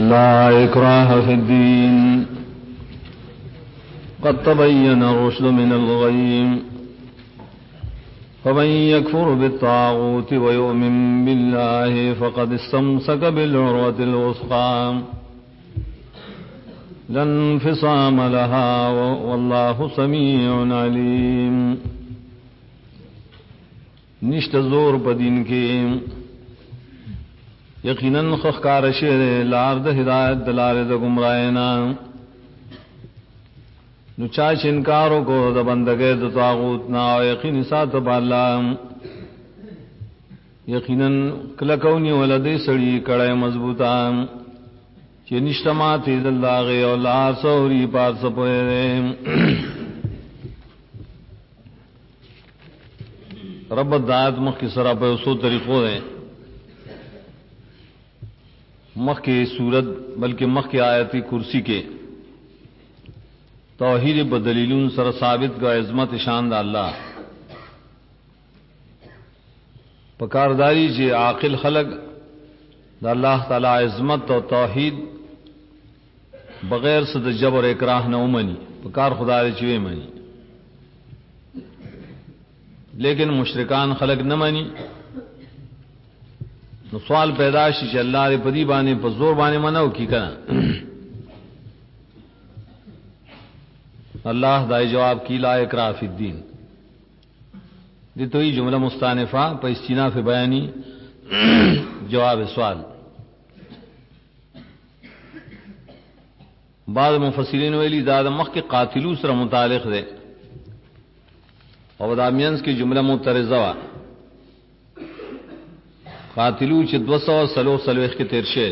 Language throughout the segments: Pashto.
لا إكراه في الدين قد تبين الرشد من الغي فمن يكفر بالطاغوت ويؤمن بالله فقد استمسك بالعروة الوثقى لا انفصام لها والله سميع عليم. نشت زور بدین کے یقیناً خخکار شیر لار د ہدایت دلار د گمراہینا نو چاچ انکارو کو د بندگے د طاغوت نا یقین سات بالا یقیناً کلکونی ولدی سڑی کڑے مضبوطا چی نشتماتی دلاغی او لار سوری پار سپوئے رب دعات مخ کی سرا پہ اسو طریقوں دیں مخ کی صورت بلکہ مخ کی آیتی کرسی کے توحید بدلیلون سر ثابت کا عظمت شان دا اللہ پکارداری جے عاقل خلق دا اللہ تعالی عظمت و توحید بغیر صد جبر اکراہ نہ منی پکار خدا دے چوے منی لیکن مشرکان خلق نہ منی نو سوال پیدا شي چې الله دې پدی باندې په زور باندې منو کی کنا اللہ دای جواب کی لا اکراہ فی الدین دی تو ہی جملہ مستانفہ پر استناف بیانی جواب سوال. بعض مفسرین ویلی داد مخ کے قاتلو سر متعلق دے اور دامینس کی جملہ مترزہ وا قاتلو چ 200 کے تیر شعر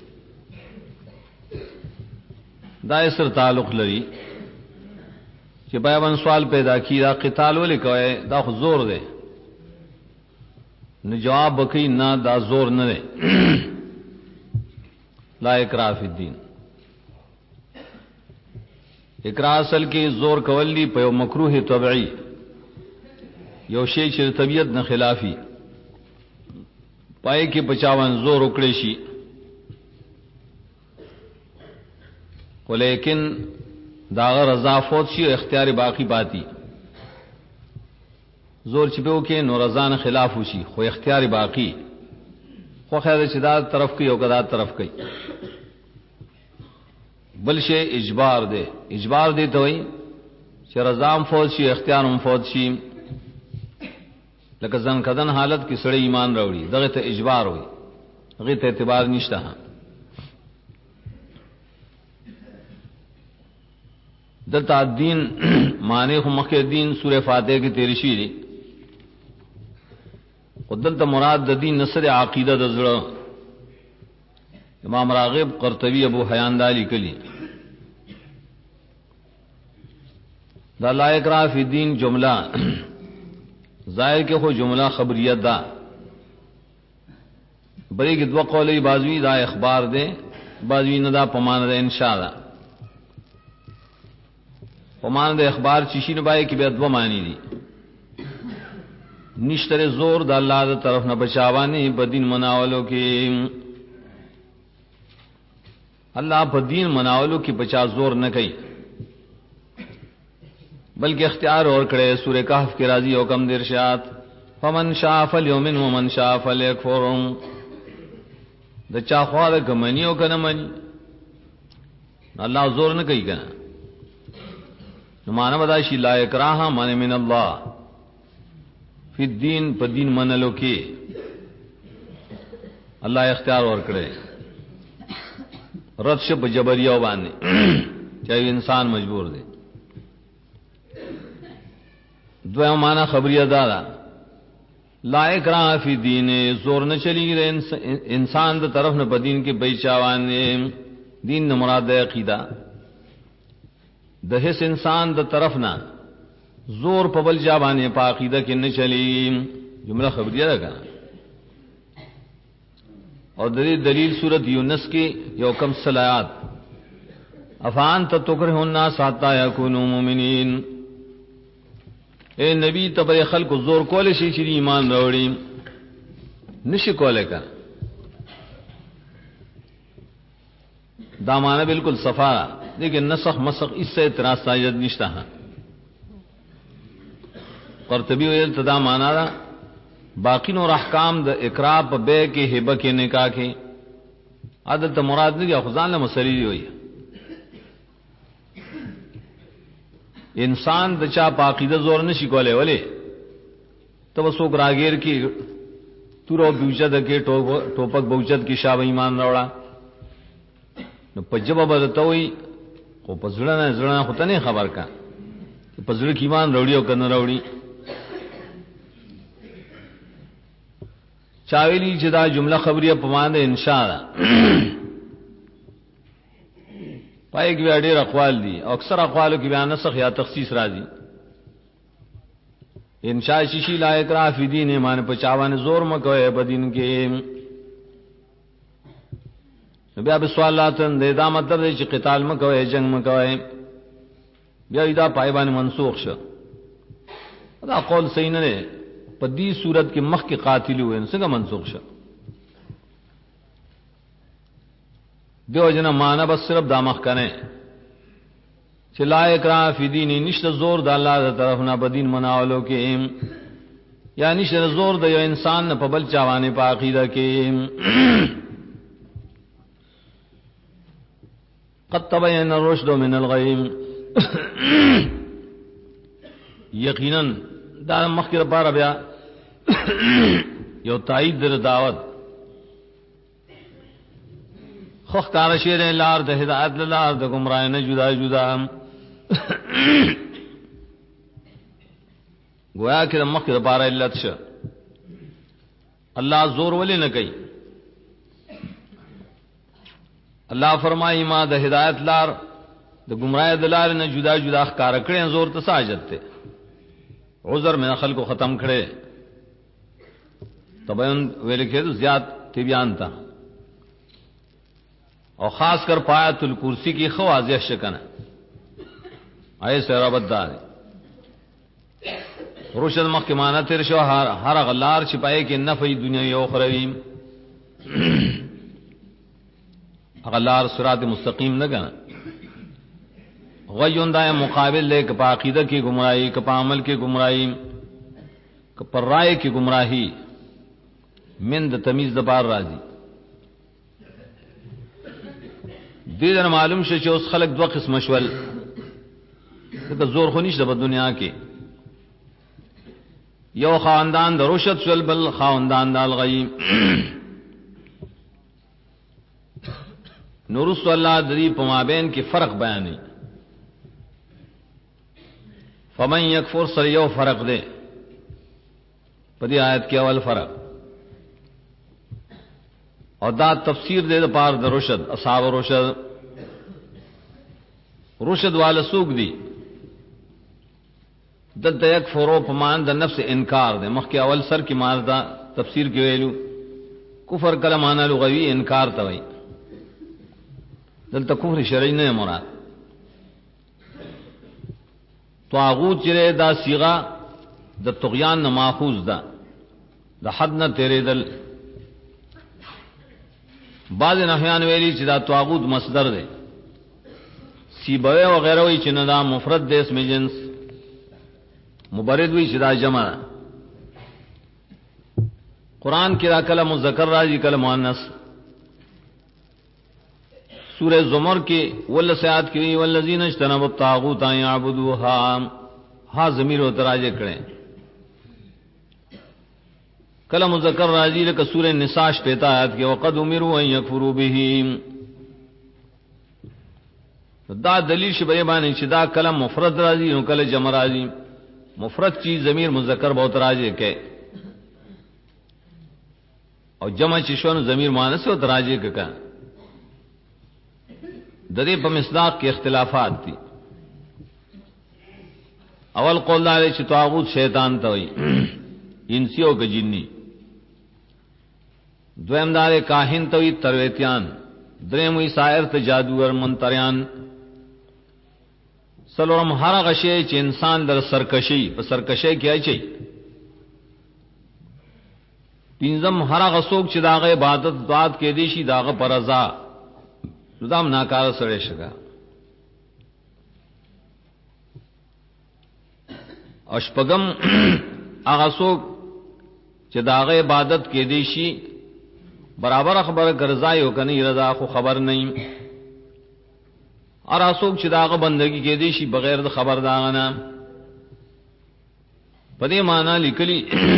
دا سر تعلق لري کہ بیان سوال پیدا کی دا قتال ولې کوي دا خو زور دے نو جواب بکی نہ دا زور نہ دے لا اکراہ فی الدین اکراہ اصل کی زور کولی په مکروه طبعی یو شی چې طبیعت نه خلافی پای کې بچاون زور وکړي شي ولیکن داغ رضا فوت شي اختیار باقی باتی زور چې به وکې نو رضا نه خلاف وشي خو اختیار باقی خو خیر چې دا طرف کوي او کدا طرف کوي بل شی اجبار دے اجبار دے ته وای چې رضا هم فوت شي اختیار هم فوت شي لکه ځان کدن حالت کې سړی ایمان راوړي دغه ته اجبار وي هغه ته اعتبار نشته. دلتا دین معنی خو مخی دین سورہ فاتحہ کی تیرشی دی خود دلتا مراد دا دین نصر عقیدہ دا زڑا امام راغب قرطبی ابو حیاندالی کلی دا لا اکراہ فی دین جملہ ظاہر کے خو جملہ خبریت دا بری کی دو قولی بازوی دا اخبار دے بازوی ندا پمان دا انشاء دا پمان دا اخبار چیشی نبائی کی بیت دو معنی دی نشتر زور دا اللہ دا طرف نہ بچاوانی بدین مناولو کی اللہ بدین مناولو کی بچا زور نہ کئی بلکہ اختیار اور کڑے سورہ کہف کے راضی حکم درشات فمن شاء فلیؤمن ومن شاء فلیکفر دا چا خوا دا کمنی او کنا منی اللہ زور نہ کئی کنا نمانا بداشی لا اکراہ من من اللہ فی الدین پا دین منلو کی اللہ اختیار اور کڑے رد شب جبریہ باندے چاہیے انسان مجبور دے دویم معنی خبریہ دادا لا اکراہ فی دین زور نہ چلی گی انسان دا طرف نہ بدین کے بیچاوان دین نہ مراد عقیدہ دہس انسان دا طرف نہ زور پبل جابانے پا عقیدہ کے نہ چلی جملہ خبریہ دا کنا اور دلیل سورت یونس کی یو کم صلایات افان تتکرہ الناس حتی یکونوا مومنین اے نبی تبر خلق زور کولے شي چې ایمان راوړي نشي کولای کا دا معنی بالکل صفا لیکن نسخ مسخ اس سے اعتراض ساجد نشتا ہے. قرطبی ویل تدا معنی دا باقی نور احکام د اقرا په بے کې هبه کې نکاح کې عادت مراد نه خدان له مسلې دی وي. انسان د چا پاکیده زور نشي کولای ولی تو سو راګیر کی تورو بوجد کې ټوپک بوجد کی شاب ایمان راوړه نو پجبه بدتوي او پزړه نه زړه خو ته نه خبر کا پزړه کی ایمان راوړي او کنه راوړي. چاویلی چې دا جمله خبریه په معنی انشاء ده پای کې ډېر اقوال دي او اکثر اقوالو کې بیان نسخ یا تخصیص راځي. انشاء شیشی لا اکراه فی دین ایمان په چاوان زور مکوې په دین کې. بیا به سوالات دا مطلب دی چې قتال مکوې جنگ مکوې بیا دا پای باندې منسوخ شو. دا قول صحیح نه دی. په دې صورت کې مخ کې قاتل وې څنګه منسوخ شو. دیو جنا معنا بس صرف دا مخ کنه چې لا اکراه فی دین نشته زور د الله تر طرف نه بدین مناولو کې یا نشته زور د یو انسان په بل چاوانه په عقیده کې. قد تبین الرشد من الغی یقینا دا مخ کې لپاره بیا یو تایید در دعوت خوخ کار شیر لار د ہدایت لار د گمراہ نه جدا جدا گویا کہ مخ د بار علت ش اللہ زور ولی نہ کئی. اللہ فرمائی ما د ہدایت لار د گمراہ دلار نه جدا جدا کار کړي زور ته ساجت ته عذر میں خلق کو ختم کھڑے تبین ویل کے زیاد تبیان تھا اور خاص کر پایت الکرسی کی خواضح شکن ایسے ربط دار رشد مخ کے معنی تیر شو ہر غلار چھپائے کہ نفع دنیاوی و اخروی غلار صراط مستقیم نہ گنا غیون دائیں مقابل لے کپا عقیدہ کی گمراہی کپا عمل کی گمراہی کپا رائے کی گمراہی من د تمیز دبار راضی. دیدن معلوم شو چې اوس خلق دو قسم شول که زور خو نشته په دنیا کې یو خاندان د رشد شول بل خاندان د الغی. نورس الله دری په مابین کې فرق بیانې فمن یکفر سر یو فرق دے په دې آیت کې اول فرق اور دا تفسیر دے دا پار دا رشد اصحاب رشد رشد والا سوق دی دلتا یک فرو پمان دا نفس انکار دے مخ کے اول سر کی مار دا تفسیر کی ویلو کفر کلا مانا لغوی انکار توئی دلتا کفر شرعی نے مراد. طاغوت چرے دا صیغہ دا طغیان نہ ماخوذ دا حد نہ تیرے دل. بعض نحیان ویلی چې دا طاغوت مصدر دے سیبوی وغیرہ وی چې دا مفرد دے اسم جنس مبرد وی چې دا جمع دا. قرآن کی دا کل مذکر راجی کل مؤنث. سورہ زمر کی والسیات کی والذین اجتنبوا الطاغوت ان یعبدوها ہا ضمیر و تراجے کریں کلم مذکر راضی لک سورہ نساء پیتا آیت کے وقد امروا ان یکفروا به دا دلیل شبہ باندې چې دا کلم مفرد راضی او کله جمع راضی. مفرد چیز ضمیر مذکر بہت راجے کہ اور جمع چشون ضمیر مؤنث او تراجے کا ددی په مصداق کے اختلافات تھی. اول قول دا چې طاغوت شیطان ته وي انسی او جنی. دویم دار کاہن توی ترویتیان. دریم وی سائر ته جادوگر منتریان. سلورم هر غشی چې انسان در سرکشی په سرکشی کې اچي. پینزم هر غسوک چې داغه عبادت ذات کې دی شي داغه پر رضا دام ناکار سره شګه او شپږم هغه څوک چې داغه عبادت کې دی شي برابر خبره ګرځای او کني رضا خو خبر نه اور اسوک چې داغه بندگی کې دی شي بغیر د خبر داغه نه پدې معنا لیکلي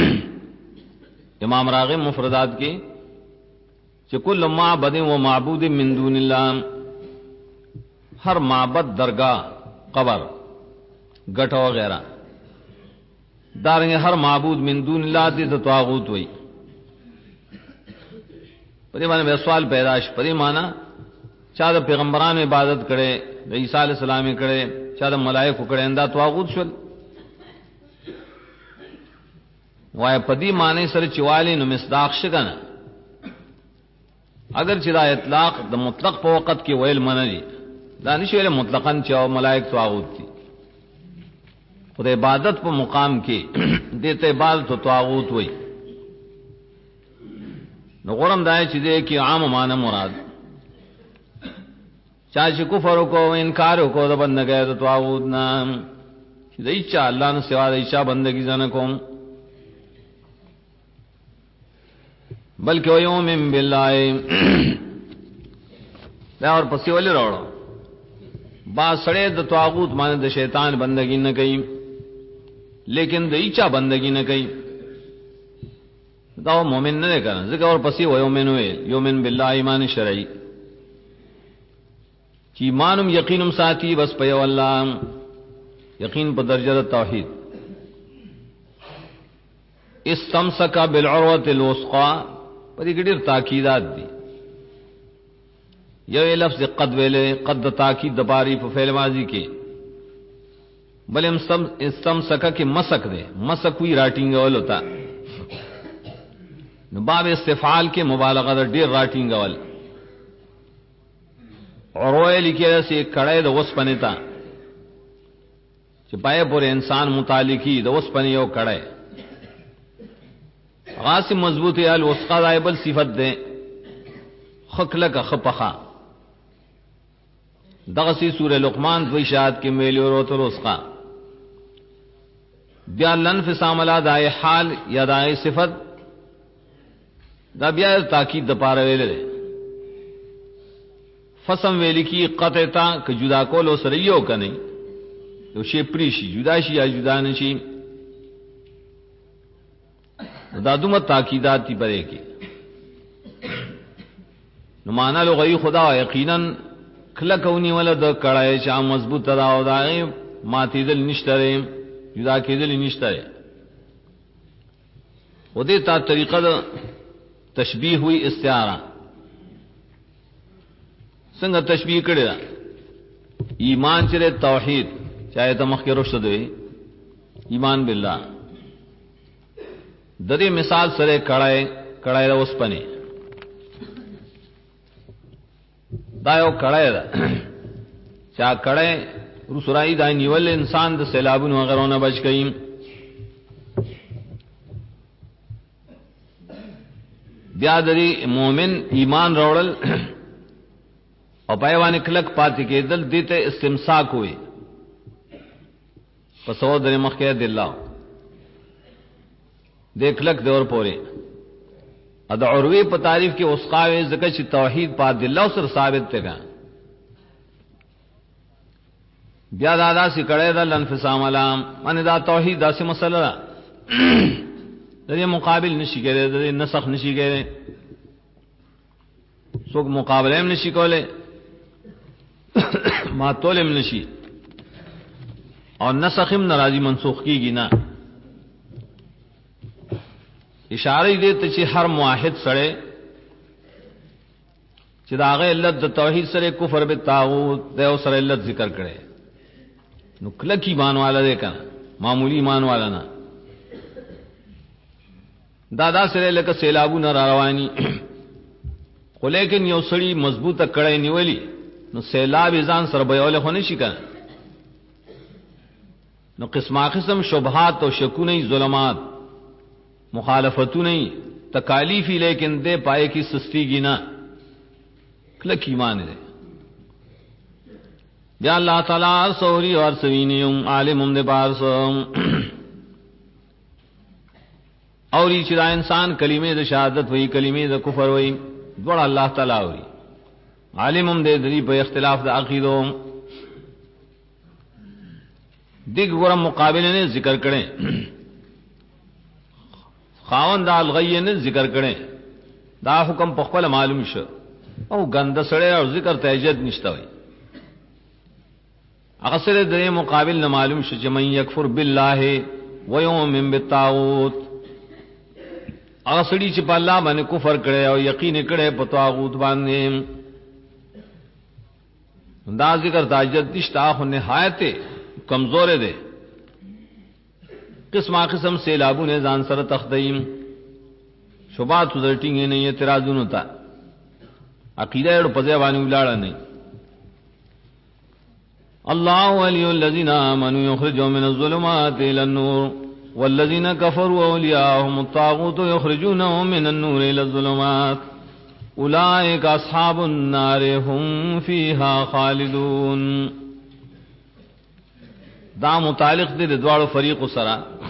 امام راغب مفردات کې چې کل معبد و معبود من دون الله ہر معبد درگاہ قبر گٹھ وغیرہ دارنګ ہر معبود من دون الله دې طاغوت وي پدې باندې سوال پیدا شي پدې معنا چا د پیغمبرانو عبادت کړي د عیسی علی السلام کړي چا د ملائکه کړي انده طاغوت شول وای پدې معنی سره چوالی نو مصداق شګنه اگر چې دا اطلاق د مطلق په وخت کې ویل منلي دا نشي ویل مطلقاً چې ملائکه طاغوت دي خدای عبادت په مقام کې دته عبادت او طاغوت وای نو غرم دای چې دې کې عام معنی مراد چا چې کفر کو انکار کو د بندګۍ د طاغوت نام چې دای چې الله نه سوا دای چې بندګۍ ځنه کوم بلکې یوم بالله دا اور پسې ولې راوړو با سړې د طاغوت باندې د شیطان بندګۍ نه کوي لیکن د ایچا بندگی نه کوي دا مومن نه کوي ځکه اور پسې و یومن بالله ایمان شرعي چې ایمانم یقینم ساتي بس په الله یقین په درجه توحید استمسک بالعروه الوثقا په دې کې ډېر تاکیدات دي یو لفظ قد ویلې قد تاکید د باری په فعل ماضی کې بل استمسک کې مسک دے مسک وی راټینګ ول ہوتا نو باب استفعال کې مبالغه د ډیر راټینګ ول اوروه لیکل سي کړه د وس پنيتا چې پای پورې انسان متعلقي د وس پني یو کړه غاس مضبوطی ال وسقا دایبل صفت ده خکلک خپخا دغه سی سوره لقمان دوی شاد کې ویل ورته وسقا بیا لنفسام لا دای حال یا دای صفت دا بیا تاکید د پاره ویل فسم ویل کی قطعتا ک جدا کول سره یو کني یو شی پریشي جدا شي یا جدا نشي دا دومره تاکیدات تی پره کې نو معنا لغوی خدا یقینا کله کونی ولد کړای چې مضبوط را او دا ماتې دل نشته جدا کېدل نشته و دې تا طریقه د تشبیه ہوئی استعاره څنګه تشبیه کړی ایمان چې توحید چاہے ته مخکې رشد وي ایمان بالله د دې مثال سره کړای اوس پنه دا یو کړای دا چا کړای رسورای دا نیول انسان د سیلابونو غیرونه بچ کئ بیا د مؤمن ایمان راوړل او پایوان کلک پاتې کېدل دته استمساک وي پسو د مخکې د الله دیکھلک دور پوره اد عروی په تعریف کې اسقاوي زکه چې توحید په د الله سره ثابت تګا بیا دادا سي کړه د انفسام علام ان دا توحید داسې مسله ده دې مقابل نشي کېږي دې نسخ نشي کېږي څوک مقابله هم نشي کوله ما تولم نشي او نسخ هم ناراضي منسوخ کیږي نه اشاره دې ته چې هر موحد سره چې داغه علت د توحید سره کفر به طاغوت د او سره علت ذکر کړي نو کلکی ایمان والا دې کنه معمولی ایمان والا نه دادا سره لکه سیلابو نه رواني خو لیکن یو سړی مضبوطه کړه نیولی نو سیلاب ځان سره بیاول خو نشي کنه نو قسم شبهات او شکونه ظلمات مخالفتونه تکالیفی لیکن دے پائے کی سستی گینا کلک ایمان دے یا اللہ تعالی سوری اور سوینیم عالم دے بارس اور یہ چرا انسان کلمے د شہادت وئی کلمے د کفر وئی دوڑ اللہ تعالی اوری عالم دے دری پہ اختلاف د عقیدوں دیکھ گورم مقابلے نے ذکر کریں خاوند الغی نے ذکر کریں دا حکم پخپل معلوم شو او گند سڑے اور ذکر تہجد نشتا ہوئی اغسر دے مقابل نہ معلوم شو چمن یکفر باللہ ویؤمن بالطاغوت اغسڑی چپ اللہ من کفر کرے اور یقین کرے پتواغوت باندے دا ذکر تہجد نشتا خو نہایت کمزور دے قسم قسم سے لابو نے زان سر تخدیم شبات سدرٹیں نہیں اعتراضون ہوتا عقیدہ اڑ پزے وانی ولاڑا نہیں اللہ ولی الذین آمنوا یخرجون من الظلمات الى النور والذین کفروا اولیاءهم الطاغوت یخرجونهم من النور الى الظلمات اولئک اصحاب النار هم فیها خالدون دا متعلق دے دوالو فریق سرا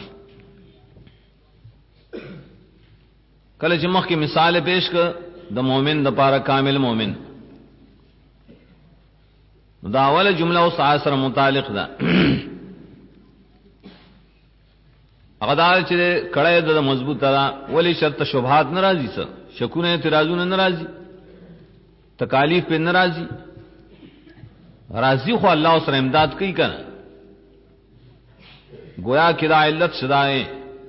کله چې مخ کی مثال پیش ک د مومن د پاره کامل مومن دا اول جمله او سره متعلق ده اغدار چې کړه د مضبوطه ده ولی شرط شبهات ناراضی سره شکونه اعتراضونه ناراضی تکالیف په ناراضی راضی خو الله سره امداد کوي کنه گویا کہ دا علت شدائے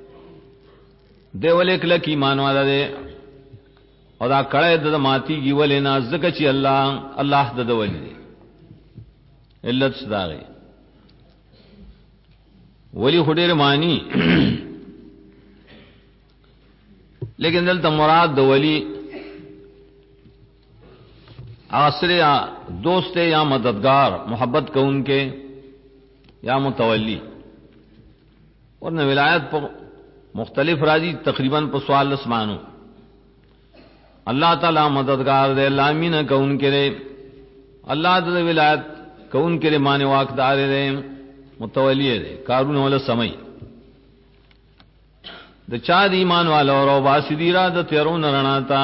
دے ولے کلک ایمان والا دے اور دا کڑے دا ماتی گی ولے نا زکچی اللہ دا ولی دے علت شدائے ولی خودیر مانی لیکن دلتا مراد دا ولی آسر یا دوست یا مددگار محبت کو ان کے یا متولی اور نہ ولایت پر مختلف راضی تقریباً پر سوال اسمانو اللہ تعالی مددگار دے اللہ امین کون کرے اللہ دے ولایت کون کرے مانے واقدار دے متولی دے کارون والا سمئی دا چاد ایمان والا اور باسی را دا تیرون رناتا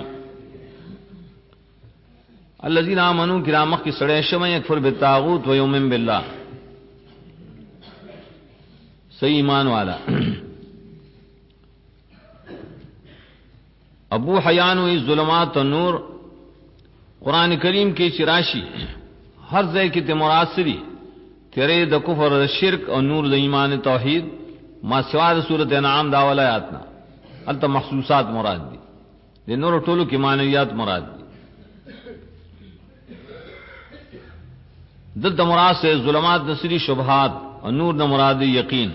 الذین آمنوا کرامخ کی سڑے شمع یکفر بالطاغوت و یؤمن باللہ صحیح ایمان والا ابو حیان و ظلمات و نور قرآن کریم کی چراشی ہر ذے کی تمراسری تیرے د کفر د شرک اور نور د ایمان توحید ما سوا صورت انعام داولا آیاتنا الت محسوسات مراد دی دے نور ٹولو کی معنویات مراد دی دل مراد سے ظلمات نصری شبہات اور نور نہ مراد یقین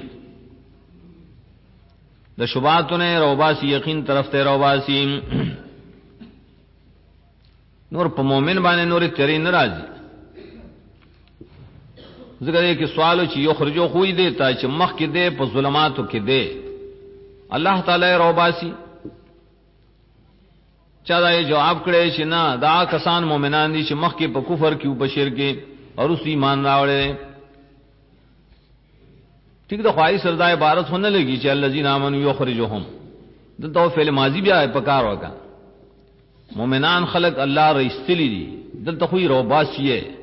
دا شبہات نے روباسی یقین طرف تے روباسی نور پا مومن بانے نور تیری نرازی ذکر ہے کہ سوالو چی یخرجو خوی دیتا چی مخ کی دے پا ظلماتو کی دے اللہ تعالی روباسی چاہتا یہ جواب کرے چی نا دا کسان مومنان دی چی مخ کی پا کفر کی پا شرکی اور اس ایمان راوڑے ٹھیک تو خواہی سردہ عبارت ہونے لگی چاہے الذین آمنوا یخرجوہم دلتا وہ فعل ماضی بھی آئے پکار ہوگا مومنان خلق اللہ رئیستلی دی دلتا خوی روباسی ہے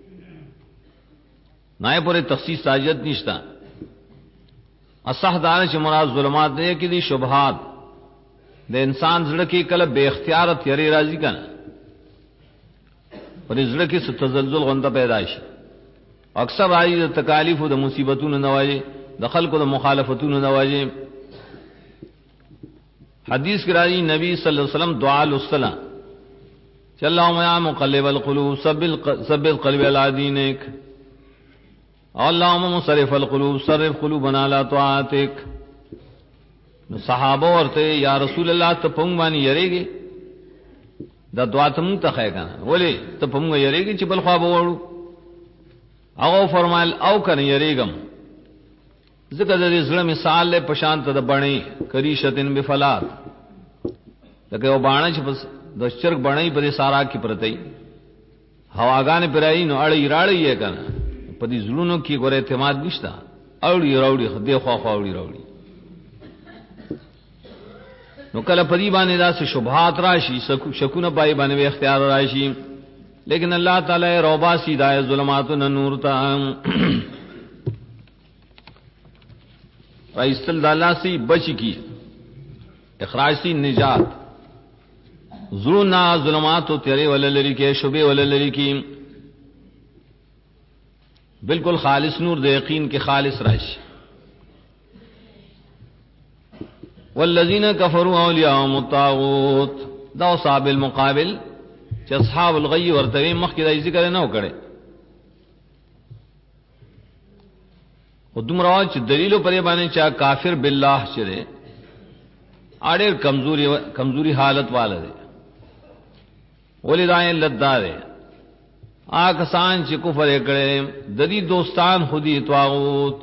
نائے پورے تخصیص تاجت نشتا اصح دانے چھ مراد ظلمات دے کہ دی شبہات دے انسان زڑکی کلب بے اختیارت یری راضی کنا اور اس زڑکی سے تزلزل غندہ پیدائش اکثر آئی دا تکالیف دا مصیبتون نواجے دا خلق دا مخالفتون نواجے حدیث کی راضی نبی صلی اللہ علیہ وسلم دعا السلام کہ اللہم یا مقلب القلوب ثبت قلب علی دینک اللہم مصرف القلوب صرف قلوبنا علی طاعتک صحابہ ورتے یا رسول اللہ تپنگ بانی یرے گی دا دعا تمون تخے گا ولی تپنگ یرے گی چی بل خواب وڑو او فرمائل او کر یریگم ذکر در ظلم مثال لے پشانت دا بڑی کریشتن بفلات لکہ وہ بانا چھ دا شرک بڑی پر سارا کی پرتی هواګان پرای نو اړی راړی یې کنه په دې زړونو کې ګوره اعتماد نشتا اوړي راوړي خدای خو اوړي راوړي نو کله په دې باندې دا څه شبهات راشي شکونه پای باندې اختیار راشي لیکن الله تعالی روباسی دای ظلمات نور تا رئیسل الله سی بچ کی اخراج سی نجات زرونا ظلمات و تیرے وللری کے شبے وللری کی بالکل خالص نور دے یقین کے خالص راشی والذین کفروا اولیاءهم الطاغوت دا صاحب المقابل چې اصحاب الغی ورته مخکې د ذکر نه وکړي خودم راځ دلیل پرې باندې چا کافر بالله چره اړ کمزوری حالت والے ولدای لدارے آکسان چې کفر کړي د دې دوستان خودي طاغوت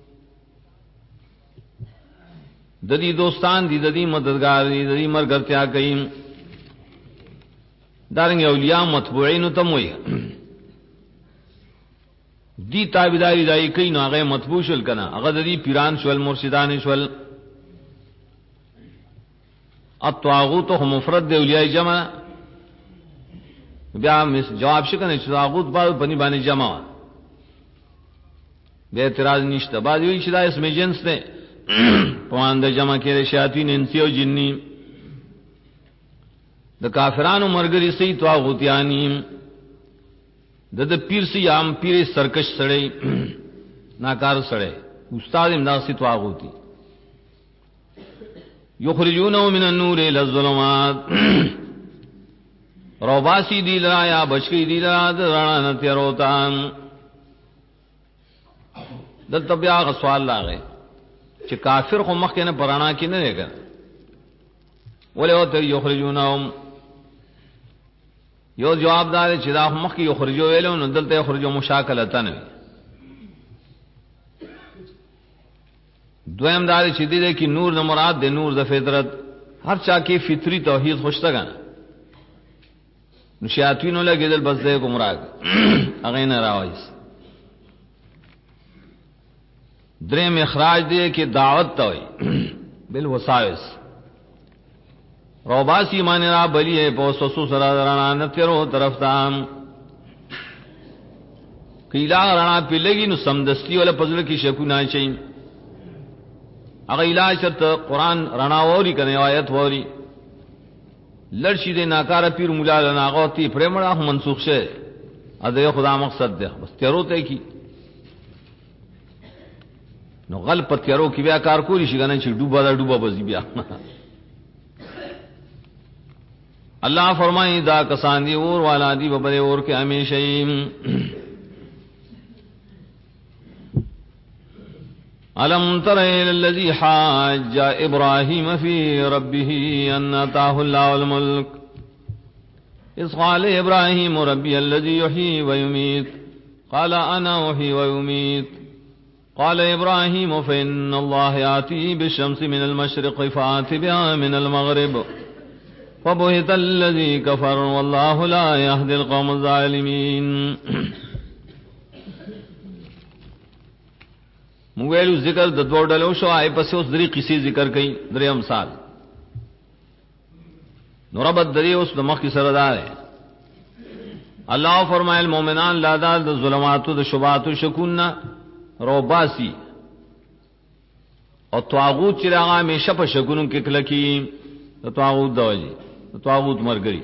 د دې دوستان دي د دې مددگار دي د دې مرګرتیا کوي دارنګ اولیاء متبوعین تم وي دی تابعداري دای کوي نو هغه متبوع شول کنه هغه د دې پیران شول مرشدان شول الطاغوت هم مفرد دی اولیاء جمع بیا جواب شکنه چې طاغوت باندې باندې جمع به اعتراض نشته بعد وی چې دا اسم جنس نه پوان د جمع کړي شیاطین انسی او جنی د کافرانو مرګري سي طاغوتیانی د پیر سي عام پیر سرکش سړی ناکار سړی استاد امداد سي طاغوتی یخرجونه من النور الى الظلمات روباسی دی لرا یا بچکی دی لرا رانا نتیروتان دلتا بیا سوال لاغے چې کافر خو مخ کې نه پرانا کې نه لګا ولې وته یخرجونهم یو جواب دار چې دا مخ کې یخرجو ویلو نو دلته یخرجو مشاکلتن دویم دار چې دې کې نور نه مراد د نور د فطرت هر چا کې فطری توحید خوشتګان شیاطینو لګیدل بس دې گمراه هغه نه راوایس دریم اخراج دې کې دعوت ته وي بل وسایس روباسی مان را بلی ہے پوسوسو سرا رانا نتیرو طرف تام کیلا رانا پیلگی نو سمدستی ولا پزل کی شکو نه چي هغه علاج شرط قران رانا ووري کنه آیت ووري لړشي دې ناکار پیر مولا لناغوتی پرمړه منسوخ شه اده خدا مقصد ده بس تیرو ته کی نو غل پتیرو کی بیا کار کولی شي کنه چې ډوبا بزی بیا اللہ فرمائی دا کسان دی اور والا دی ببرے اور کے ہمیشہ علم تر الى الذي حاج ابراهيم في ربه ان اتاه الله الملك اذ قال ابراهيم ربي الذي يحيي ويميت قال انا احيي ويميت قال ابراهيم فان الله ياتي بالشمس من المشرق فات بها من المغرب فبهت الذي كفر والله لا يهدي القوم الظالمين موږ ذکر د دوه ډلو شو آی پس اوس درې قصې ذکر کړي درې امثال نوربت درې اوس د مخ کی سره ده الله فرمایل مؤمنان لا دال د ظلماتو د شبهات او شکون روباسی او طاغوت چې هغه همیشه په شکونو کې کلکی طاغوت دوجی طاغوت مرګري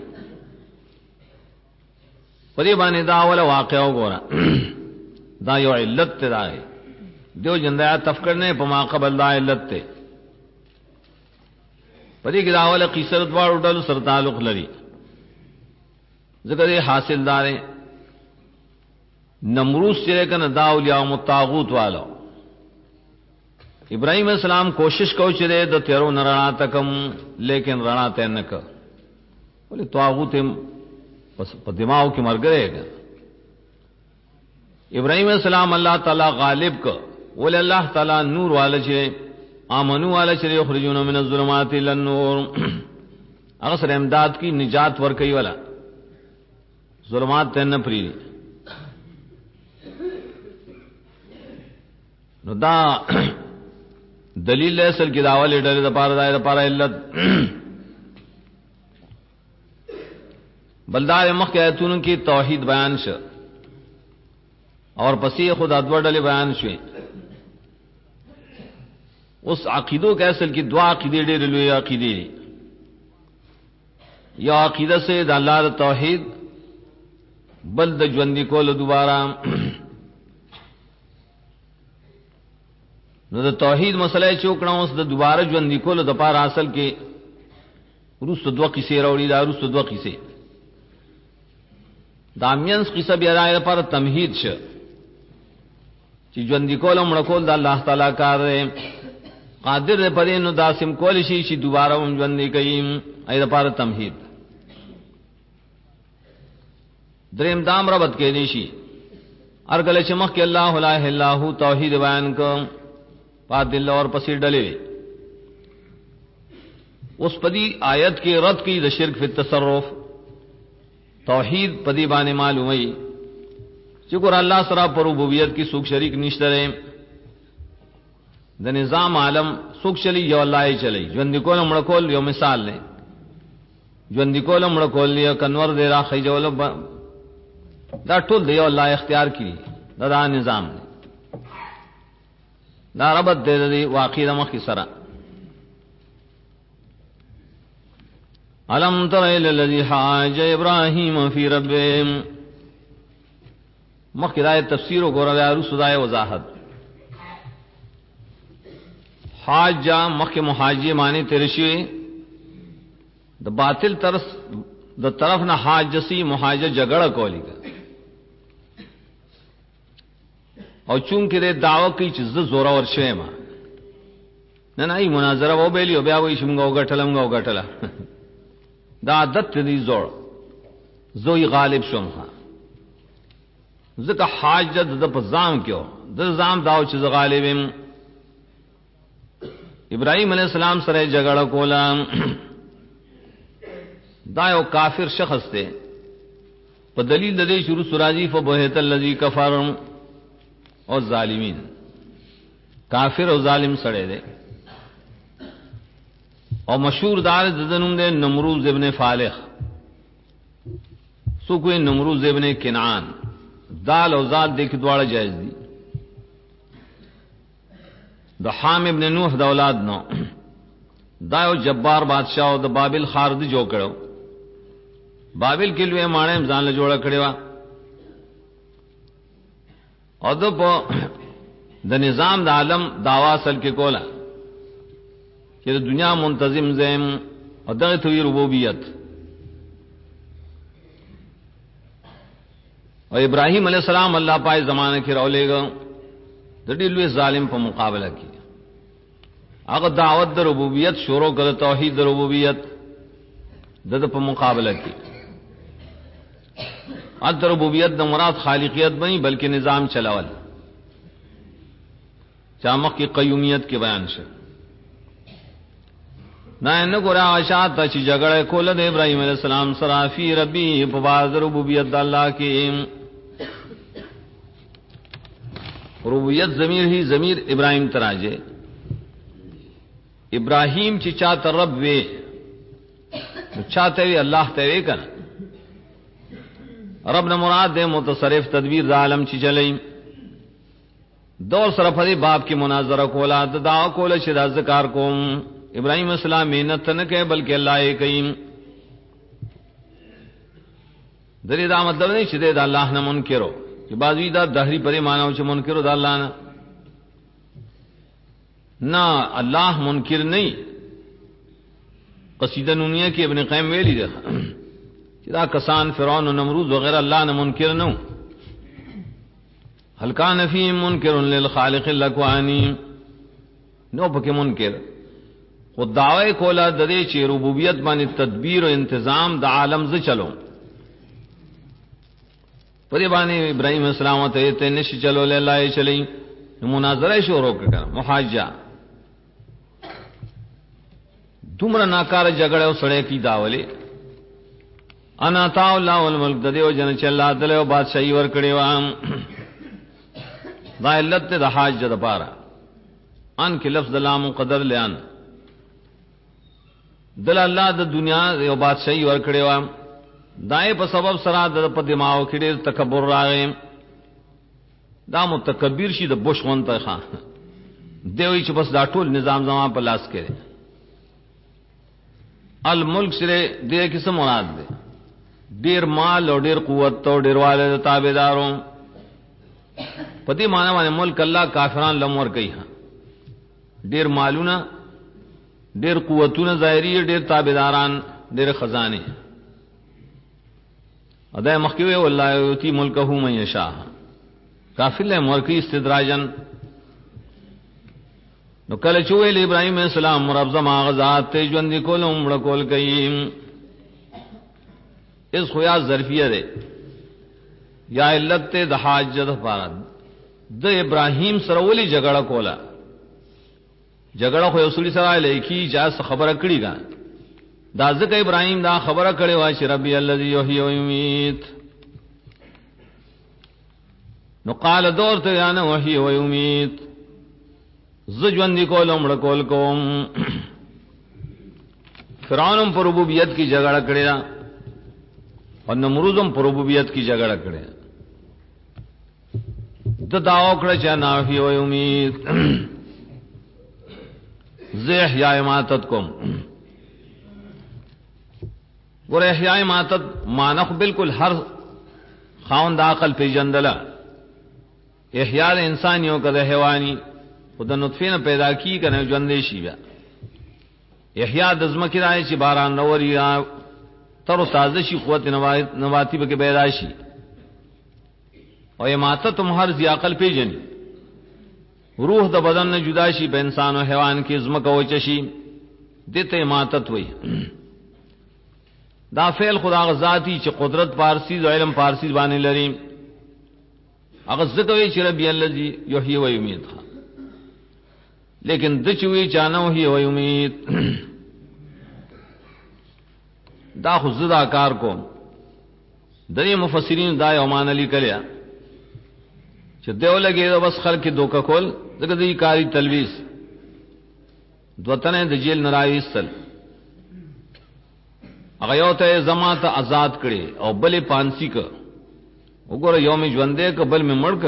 پدې باندې دا اوله واقعا وګوره دا یو علت ته راځي دیو جندا تفکر نه په ما قبل دا علت ته پدې کې دا اوله قصه دواړو ډلو سره تعلق لري ذکر حاصلدار نمروز چې کنه دا اولیاء متاغوت والو ابراہیم السلام کوشش کو چرے د تیرو نرانا تکم لیکن رڼا ته نه ک ولې طاغوت په دماغ کې مر گئے ابراہیم السلام اللہ تعالی غالب ک ولې الله تعالی نور والا چې امنو والا چې یخرجون من الظلمات الى النور هغه سره امداد کی نجات ور کوي والا ظلمات ته نه پری نو دا دلیل اصل کې داول ډېر د پاره د پاره علت بلدار مخ کې آیتونو کې توحید بیان شو اور پسې خود ادوړ ډلې بیان شوې اوس عقیدو کې اصل کې دعا عقیدې ډېر لوی عقیدې یا عقیده سے د الله د توحید بل د ژوند کول دوباره نو د توحید مسله چوکړه اوس د دوباره ژوند کول د پاره اصل کې روس دوه قصې راوړي دا روس دوه قصې دامینس قصه بیا راځي لپاره تمهید شه چې ژوند کول مړ کول د الله تعالی کار دی قادر دی پرې نو داسم کول شي چې دوباره هم ژوند کوي ای لپاره تمهید دریم دام ربط کې نشي ارګل چې مخ کې الله لا اله الا هو توحید بیان کو پادل اور پسې ډلې اوس پدی آیت کې رد کی د شرک فی التصرف توحید پدی باندې معلومي چې ګور الله سره پر ربوبیت کې څوک شریک نشته لري د نظام عالم څوک چلی یو الله یې چلی ژوند کول مړ کول یو مثال نه ژوند کول مړ کول یو کنور دی را خېجول دا ټول دی یو الله اختیار کړي دا نظام دی دا ربط دی واقع د مخ سره علم تر الى الذي حاج ابراهيم في ربه مخ کدای تفسیر وګورل یا رسدای وضاحت حاج مخ محاجی معنی ترشی د باطل طرف نه حاجسی محاجه جګړه کولی او چون کې د دعوه کوي چې زورا ورشه ما نه ای مناظره و بیلی او بیا وای شمغه وګټلم دا عادت دې زور زوی غالب شوم ځکه حاجت د پزام کېو د ځام داو چې غالبم ابراهيم عليه السلام سره جګړه کوله دا یو کافر شخص دی په دلیل د دې شروع سورازی فبهت الذی کفر او ظالمین کافر او ظالم سره دی او مشهور دار دنوم دے نمروز ابن فالح سو کوئی نمروز ابن کنعان دال او زال دیکھ دواړه جائز دي د حام ابن نوح د اولاد نو دا یو جبار بادشاہ او د بابل خار دی جوړ کړو بابل کې لوی ماڼه ځان له جوړ کړو او د نظام د عالم داوا اصل کې کوله چې د دنیا منتظم زم او دغه توی ربوبیت او ابراهیم علیہ السلام الله پای زمانه کې راولېګو د دې لوی ظالم په مقابله کې هغه دعوت د ربوبیت شروع کړ توحید د ربوبیت د په مقابله کې د ربوبیت د مراد خالقیت نه بلکې نظام چلاول چامک کی قیومیت کې بیان شو نه ګورا آشات چې جګړه کوله د ابراهیم علیہ السلام سره فی ربی په باز ربوبیت د الله کې ربوبیت ضمیر ہی ضمیر ابراہیم تراجے ابراہیم چې چاته رب وې چاته وی الله ته وی کنه رب نه مراد دې متصرف تدبیر د عالم چې چلای دور سره په باب کې مناظره کوله د دعا کوله چې د ذکر کوم ابراہیم السلام محنت نه کوي بلکې الله یې کوي درې دا مطلب نه چې د الله نه منکرو چې بعضی دا دهری پرې مانو چې منکرو د الله نه نه الله منکر نه قصیده نونیه کې ابن قیم ویلی ده چې دا کسان فرعون او نمرود وغیرہ الله نه منکر نه هل کان فی منکر للخالق الاکوانی نو پکې منکر خو دعوی کولا د دې چې ربوبیت باندې تدبیر او انتظام د عالم ز چلو پدې باندې ابراهيم السلام ته نشي چلو له الله یې چلی مناظره شروع کړه محاجه دومره ناکاره جګړه او سړې کی داولې انا تا الله الملک د دیو جن چې الله تعالی او بادشاہي ور کړی و دا علت د حاج د پاره ان کې لفظ د لام قدر لیان دل الله د دنیا یو بادشاہي ور کړی و دای په سبب سره د په دماغ کې ډېر تکبر راغی دا متکبر شي د بوش غونته خان دوی چې بس دا ټول نظام زما په لاس کې الملک سره دې کې څه مراد ده ډېر مال او ډېر قوت او ډېر والے تابعدارو پدې معنا باندې ملک الله کافرانو لمور کوي ډېر مالونه ډېر قوتونه ظاهري ډېر تابعداران ډېر خزانه ادا مخکوي والله یوتی ملکه من یشاء کافر له مرکی استدراجن نو کله چې ویل ابراهيم عليه السلام رب زما غزاد ته ژوند کول عمر کول کوي اس خویا ظرفیه ده یا علت ته د حاجت لپاره د ابراهيم سره ولي جګړه کوله جګړه خو یو سړي سره لیکي جاس خبره کړي دا ځکه ابراهيم دا خبره کړي وا چې ربي الذي يحيي ويميت نو قال دور ته یا نه وحي ويميت زجوند کول عمر کول کوم فرعون پر ربوبیت کی جګړه کړي او نمرودم پر ربوبیت کی جګړه کړي د داو کړه چې نه وحي ويميت زه احیاء ماتت کوم ور احیاء ماتت مانخ بالکل هر خاوند عقل پی جندلا احیاء انسانیوں کا حیوانی خود نطفه نه پیدا کی کنه ژوندې شي بیا احیاء د زمکه راځي چې باران نوري تر تازه شي قوت نواتی به کې پیدا شي او اماتت هم هر ذی عقل پیجن روح د بدن نه جدا شي په انسان او حیوان کې زمکه وچ شي دته اماتت وای دا فعل خدا غذاتی چې قدرت پارسی او علم پارسی باندې لري هغه زکوي چې ربي الذي يحيي ويميت لیکن د چوي چانو هي ويميت دا خو زدا کار کو دغه مفسرین دا یو مان علی کړیا چې دیو لګي دا بس خلک دوکا کول دغه دی کاری تلويز دوتنه د جیل نراويستل هغه یو ته زماته آزاد کړي او بلې پانسی ک وګوره یو می ژوندې ک بل می مړ ک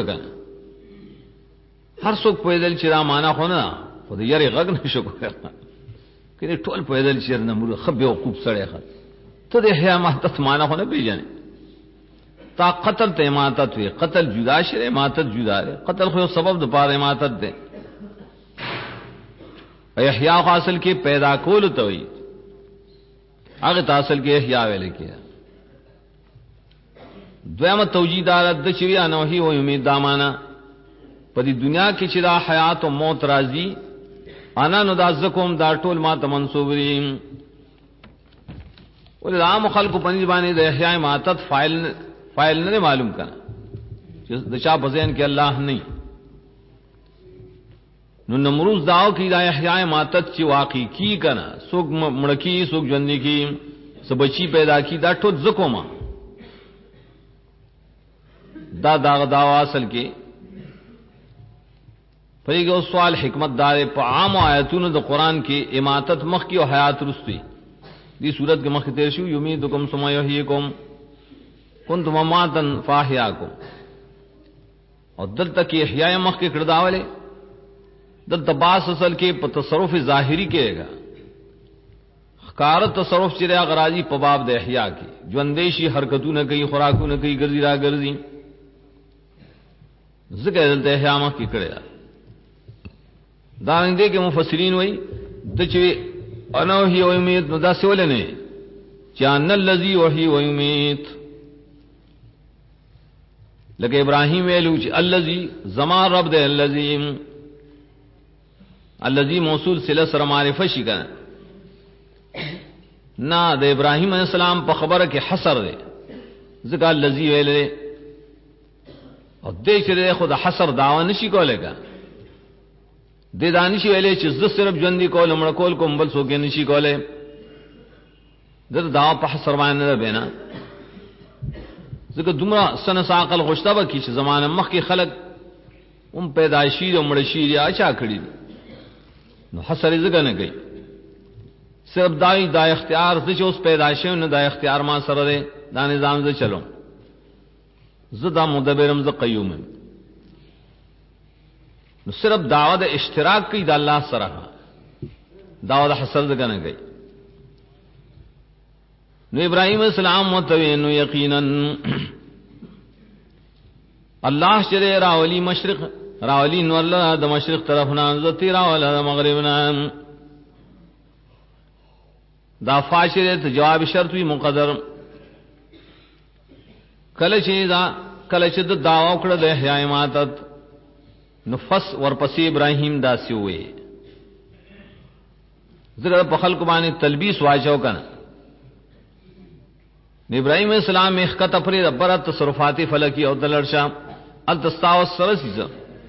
هر څوک پیدل چې را معنا خو نه خو دې یاري غږ نشو کړه کله ټول پیدل چې نه مړ خبي او خوب سړی خط ته دې حیا ماتت معنا خو نه پیژنې تا قتل ته ماتت وي قتل جدا شری ماتت جدا ده قتل خو سبب د پاره ماتت ده احیا حاصل کې پیدا کول ته وي هغه تاسل کې احیا ویل کې دویمه توجیدار د شریعه نوحي او امید دامانا په دې دنیا کې چې دا حیات او موت راځي انا نو دازکم دا ټول ما ته منسوب دي ول عام خلق پنځ باندې د احیا ماتت فاعل نه معلوم کړه چې د چا په ذهن کې الله نه نو نمروز داو کی دا احیاء ماتت چې واقع کی کنا سوق مړکی سوق ژوندې کی سبچی پیدا کی دا ټول زکوما دا داوا اصل کې پریګو سوال حکمت دار په عام آیاتونو د قران کې اماتت مخ کی او حیات رستی دې صورت کې مخ تیر شو یمیدکم ثم یحییکم کنتم اماتن فاحیاکم او دلته کې احیاء مخ کې کړه داوله د تباس اصل کې په تصرف ظاهری کېږي خکار تصرف چې راغراجي په باب د احیا کې ژوندېشي حرکتونه کوي خوراکونه کوي ګرځي را ګرځي ذکر دلته احیا ما کې کړه دا اندې کې مفسرین وایي د چې انو هي او امید نو دا سوال نه چان الذي وحي ويميت لکه ابراهيم ویلو چې الذي زمان رب ده الذي موصول صله سره معرفه شي کنه نا د ابراهيم عليه السلام په خبره کې حصر ده ځکه الذي ویلې او دې چې خود حصر داوا نشي کولای کا د دانش ویلې چې ز صرف ژوندۍ کول مړ کول کوم بل څوک نشي کولای د دا په حصر باندې نه بنا ځکه دومره سن عقل غشته به کی چې زمانه مخ کې خلق پیدایشي او مړشي یا چا کړی نو حسر ځکه نه کوي صرف دا اختیار چې اوس پیدایشي نه دا اختیار ما سره دی دا نظام زه چلو زه دا مدبرم زه قیوم نو صرف دعوت اشتراک کوي د الله سره دعوت حسر ځکه نه کوي نو ابراهيم السلام متوینو یقینا الله شری راولی مشرق راولی نور الله د مشرق طرف نه زتی راول د مغرب نه دا فاشره ته جواب شرط وی مقدر کله چې د دعوا کړه د احیاء ماتت نفس ورپسې ابراهیم داسي وې زړه په خلق باندې تلبیس واچو کنه ابراهيم السلام اخکته پر ربره تصرفات فلکی او دلرشا التستاو سرسیزه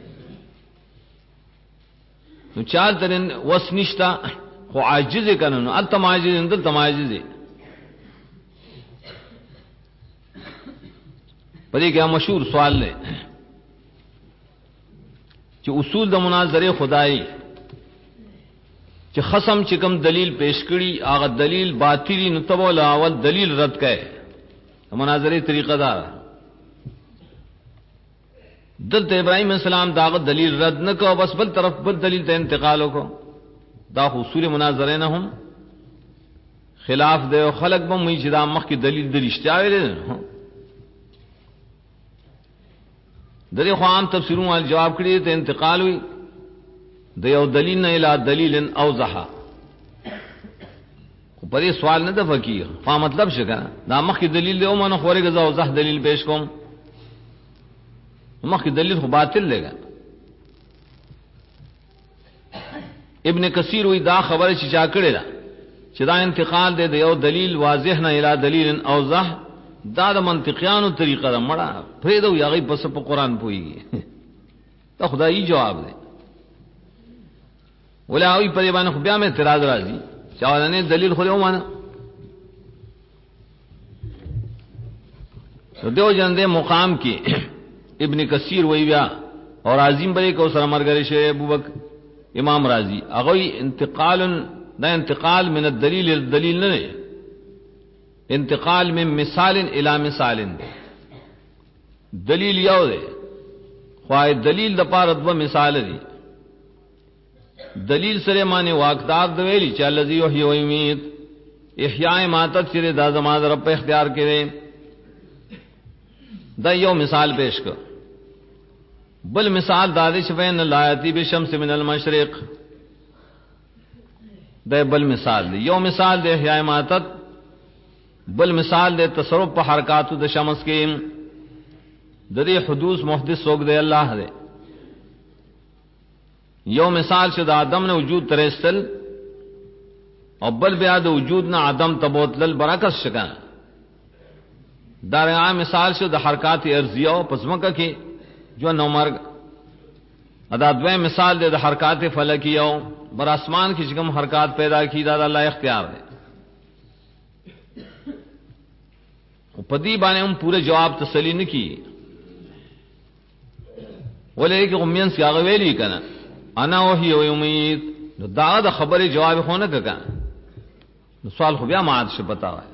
نو چار ترن وسنشتا خو عاجز کنه نو التماجز اندل تماجز پدې کې مشهور سوال دی چې اصول د مناظره خدای چې خصم چې کوم دلیل پیش کړي هغه دلیل باطلی نو تبول اول دلیل رد کړي مناظره طریقه دار دلته ابراهيم السلام داغه دلیل رد نه کو بس بل طرف بل دلیل ته انتقال وکړو دا اصول مناظره نه هم خلاف دی خلق به مې چې دا مخ کې دلیل درشتیا ویل دغه خو عام تفسیرونو ول جواب کړی ته انتقال وی د یو دلیل نه اله دلیل اوضح خو په دې سوال نه د فقيه په مطلب شګه دا مخ کې دلیل دی او منه خوري غزا اوضح دلیل پیش کوم مخ کې دلیل خو باطل لګا ابن کثیر وی دا خبره چې چا کړی دا چې دا انتقال دی د یو دلیل واضح نه اله دلیل اوضح دا د منطقيانو طریقه ده مړه پرېدو یغی پس په قران پويږي دا خدایي جواب دی ولاوی په باندې خو بیا مې اعتراض راځي چاولنه دلیل خو له ومانه دیو جن دې مقام کې ابن کثیر وی بیا اور عظیم بری کو سره مرګری شه ابوبکر امام رازی هغه انتقال من الدلیل الدلیل نه انتقال من مثال الى مثال دلیل یو دی خو دلیل د پاره دو مثال دي دلیل سره معنی واقدار د ویلی چې الذي یحیی و یمیت احیاء ماتت چې د زمانه رب په اختیار کړي دا یو مثال پیش کړ بل مثال د دې شفین لایتی بشمس من المشرق دا بل مثال دی یو مثال د احیاء ماتت بل مثال د تصرف په حرکاتو د شمس کې د دې حدوث محدث څوک دی الله دی یو مثال چې د آدم نه وجود ترستل او بل بیا د وجود نه آدم تبوتل برکت شکا دا عام مثال چې د حرکات ارضیه او پسمکه کې جو نو مرګ ادا دوی مثال د حرکات فلکیه او بر اسمان کې کوم حرکات پیدا کی دا الله اختیار دی په دې باندې هم پوره جواب تسلی نه کی ولې کې قومین سی هغه ویلی کنه انا وحی و یمیت نو دا د خبره جواب خو نه کړه نو سوال خو بیا ماته څه پتا وای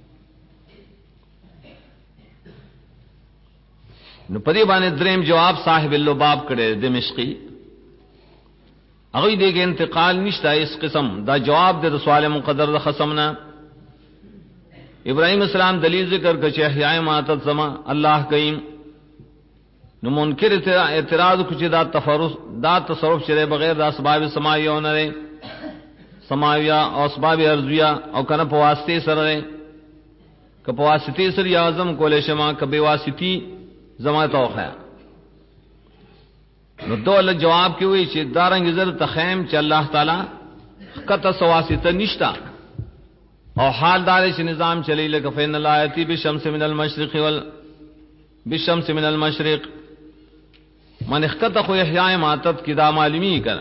نو په دې باندې دریم جواب صاحب اللباب کړي دمشقی هغه دې کې انتقال نشته اس قسم دا جواب د سوال مقدر د خصمنا ابراہیم السلام دلیل ذکر کچ احیاء ماتت سما اللہ کئیم نو منکر اعتراض کچ دا تصرف چرے بغیر دا اسباب سماویہ ہونا رہے سماویہ او اسباب ارضیہ او کنا پواسطے سر رہے کہ پواسطے سر یا اعظم کولے شما کبے واسطی زما توخیا نو دول جواب کی ہوئی چھ دارنگ زر تخیم چ اللہ تعالی قط سواسطہ نشتا او حال دار چې نظام چلی لکه فین الایتی بالشمس من المشرق بالشمس من المشرق من اخکته خو احیاء ماتت کی دا معلومی کړه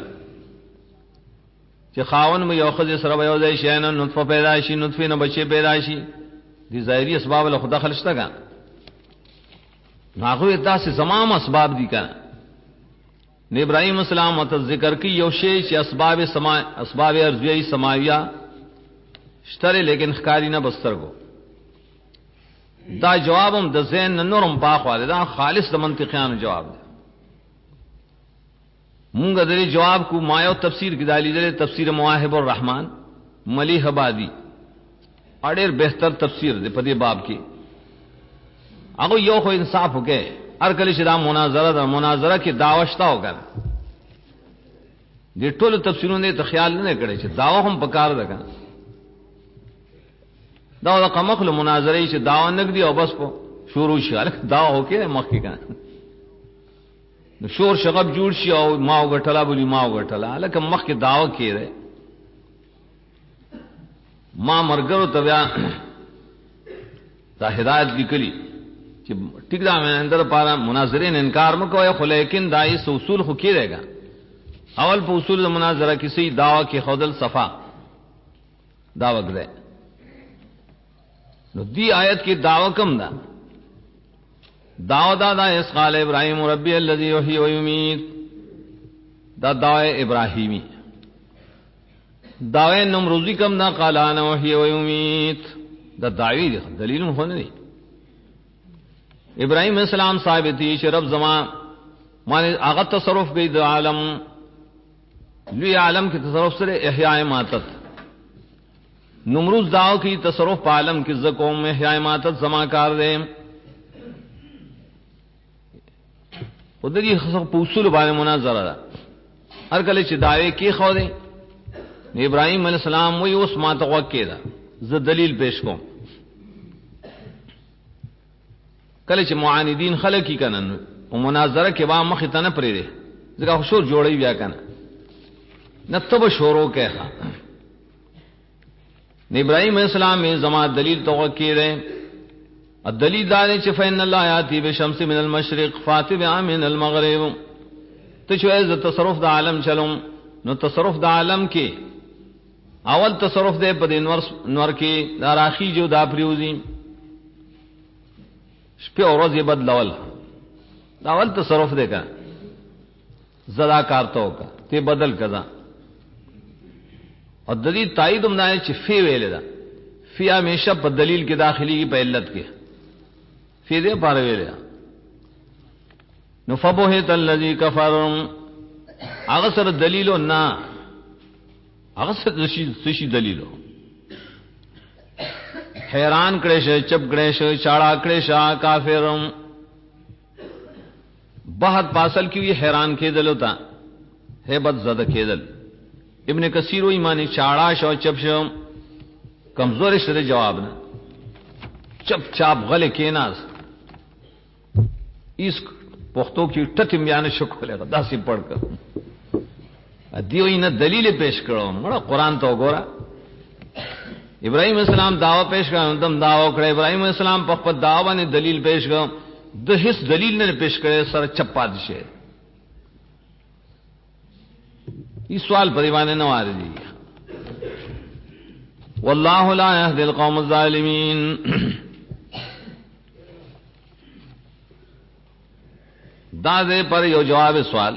چې خاون مې یو خځه سره یو ځای شي نه نطفه پیدا شي نطفه نه بچي پیدا شي دي ظاهري اسباب له خدا خلشتګه هغه داسې زمام اسباب دي کنه. نه ابراهيم السلام ته ذکر کی یو شی چې اسباب ارضیه سماویہ شتره لیکن خکاری نه بستر کو. دا جوابم د ذهن نورم باخواله دا خالص د منطقيانو جواب دی. مونږ د دې جواب کو ما یو تفسیر کې دالی دې تفسیر مواهب الرحمن ملیح آبادی اړیر بهتر تفسیر دی په دې باب کې. هغه یو خو انصاف وکړي هر کله چې دا مناظره کې داوښتا وکړ دې ټول تفسیرونه ته خیال نه کړي چې داوا هم پکار ده کنه. دا د قمخل مناظره چې داوا نګدي او بس په شروع شي داوا وکړي مخکې کنه نو شور شغب جوړ شي او ما وګټلا بلی ما وګټلا لکه مخکې داوا کړي ما مرګرو ته بیا دا هدایت لیکلي چې ټیک دا مې اندر پاره مناظرې نه انکار مکوې خو لیکن دای اصول خو کې رهګا. اول په اصول د مناظره کې صحیح داوا کې خودل صفا دا وګړه. نو دی آیت کې داوا کم ده داوا دا اس قال ابراهيم ربي الذي يحيي ويميت دا داوا ابراهيمي. داوا نمروزی کم دا قال انا وحي ويميت دا داوی دی دلیل مو نه دی. ابراهيم السلام ثابت دي چې رب زما معنی هغه تصرف کوي د عالم لوی عالم کې تصرف سره احیاء ماتت. نمروز داو کی تصرف په عالم کې ز قوم احیاء ماتت زما کار دی. ودغه خصو په اصول باندې مناظره ده. هر کله چې داوی کې خو دی ابراهيم عليه السلام وی اوس ما ته وکړه ز دلیل پیش کوم. کله چې معاندین خلک کی کنن او مناظره کې با مخ ته نه پرې دي ځکه شور جوړي بیا کنه نتب شورو کې ښا. ابراهيم عليه السلام زما دلیل تو وکړه. الدلیل دا چې فإن الله یاتی بشمس من المشرق فاتبع من المغرب. ته چې از تصرف د عالم چلوم نو تصرف د عالم کې اول تصرف دې په نور کې دا راخي جو دا پریوزي شپه او ورځ بدلول دا اول تصرف دې کا زدا کارتو کا ته بدل کزا. او د دې تایید هم نه چې فی ویل دا فی همیشه په دلیل کې داخلي کی په علت کې فی دې پاره ویل نو فبهت الذی کفر هغه سره دلیل نه هغه سره دلیل حیران کړي شه چپ کړي شه چاړه کړي شه کافرم. بہت پاسل کی حیران کېدل ہوتا hebat زده کېدل. ابن کثیر وی معنی چاړه شو چپ شو کمزور سره جواب نه چپ چاپ غل کېناس اس پختو کی ټټم بیان شکو له داسې پړ کړ دیو نه دلیل پیش کړو مړه قران ته وګوره. ابراهيم السلام داوا پیش کړو دم داوا کړ. ابراهيم السلام په خپل داوا باندې دلیل پیش کړو د هیڅ دلیل نه پیش کړي سره چپا دي شه. یہ سوال پر دیوانے نہ وارد دی. والله لا يهدي القوم الظالمين. دا دې پر یو جواب سوال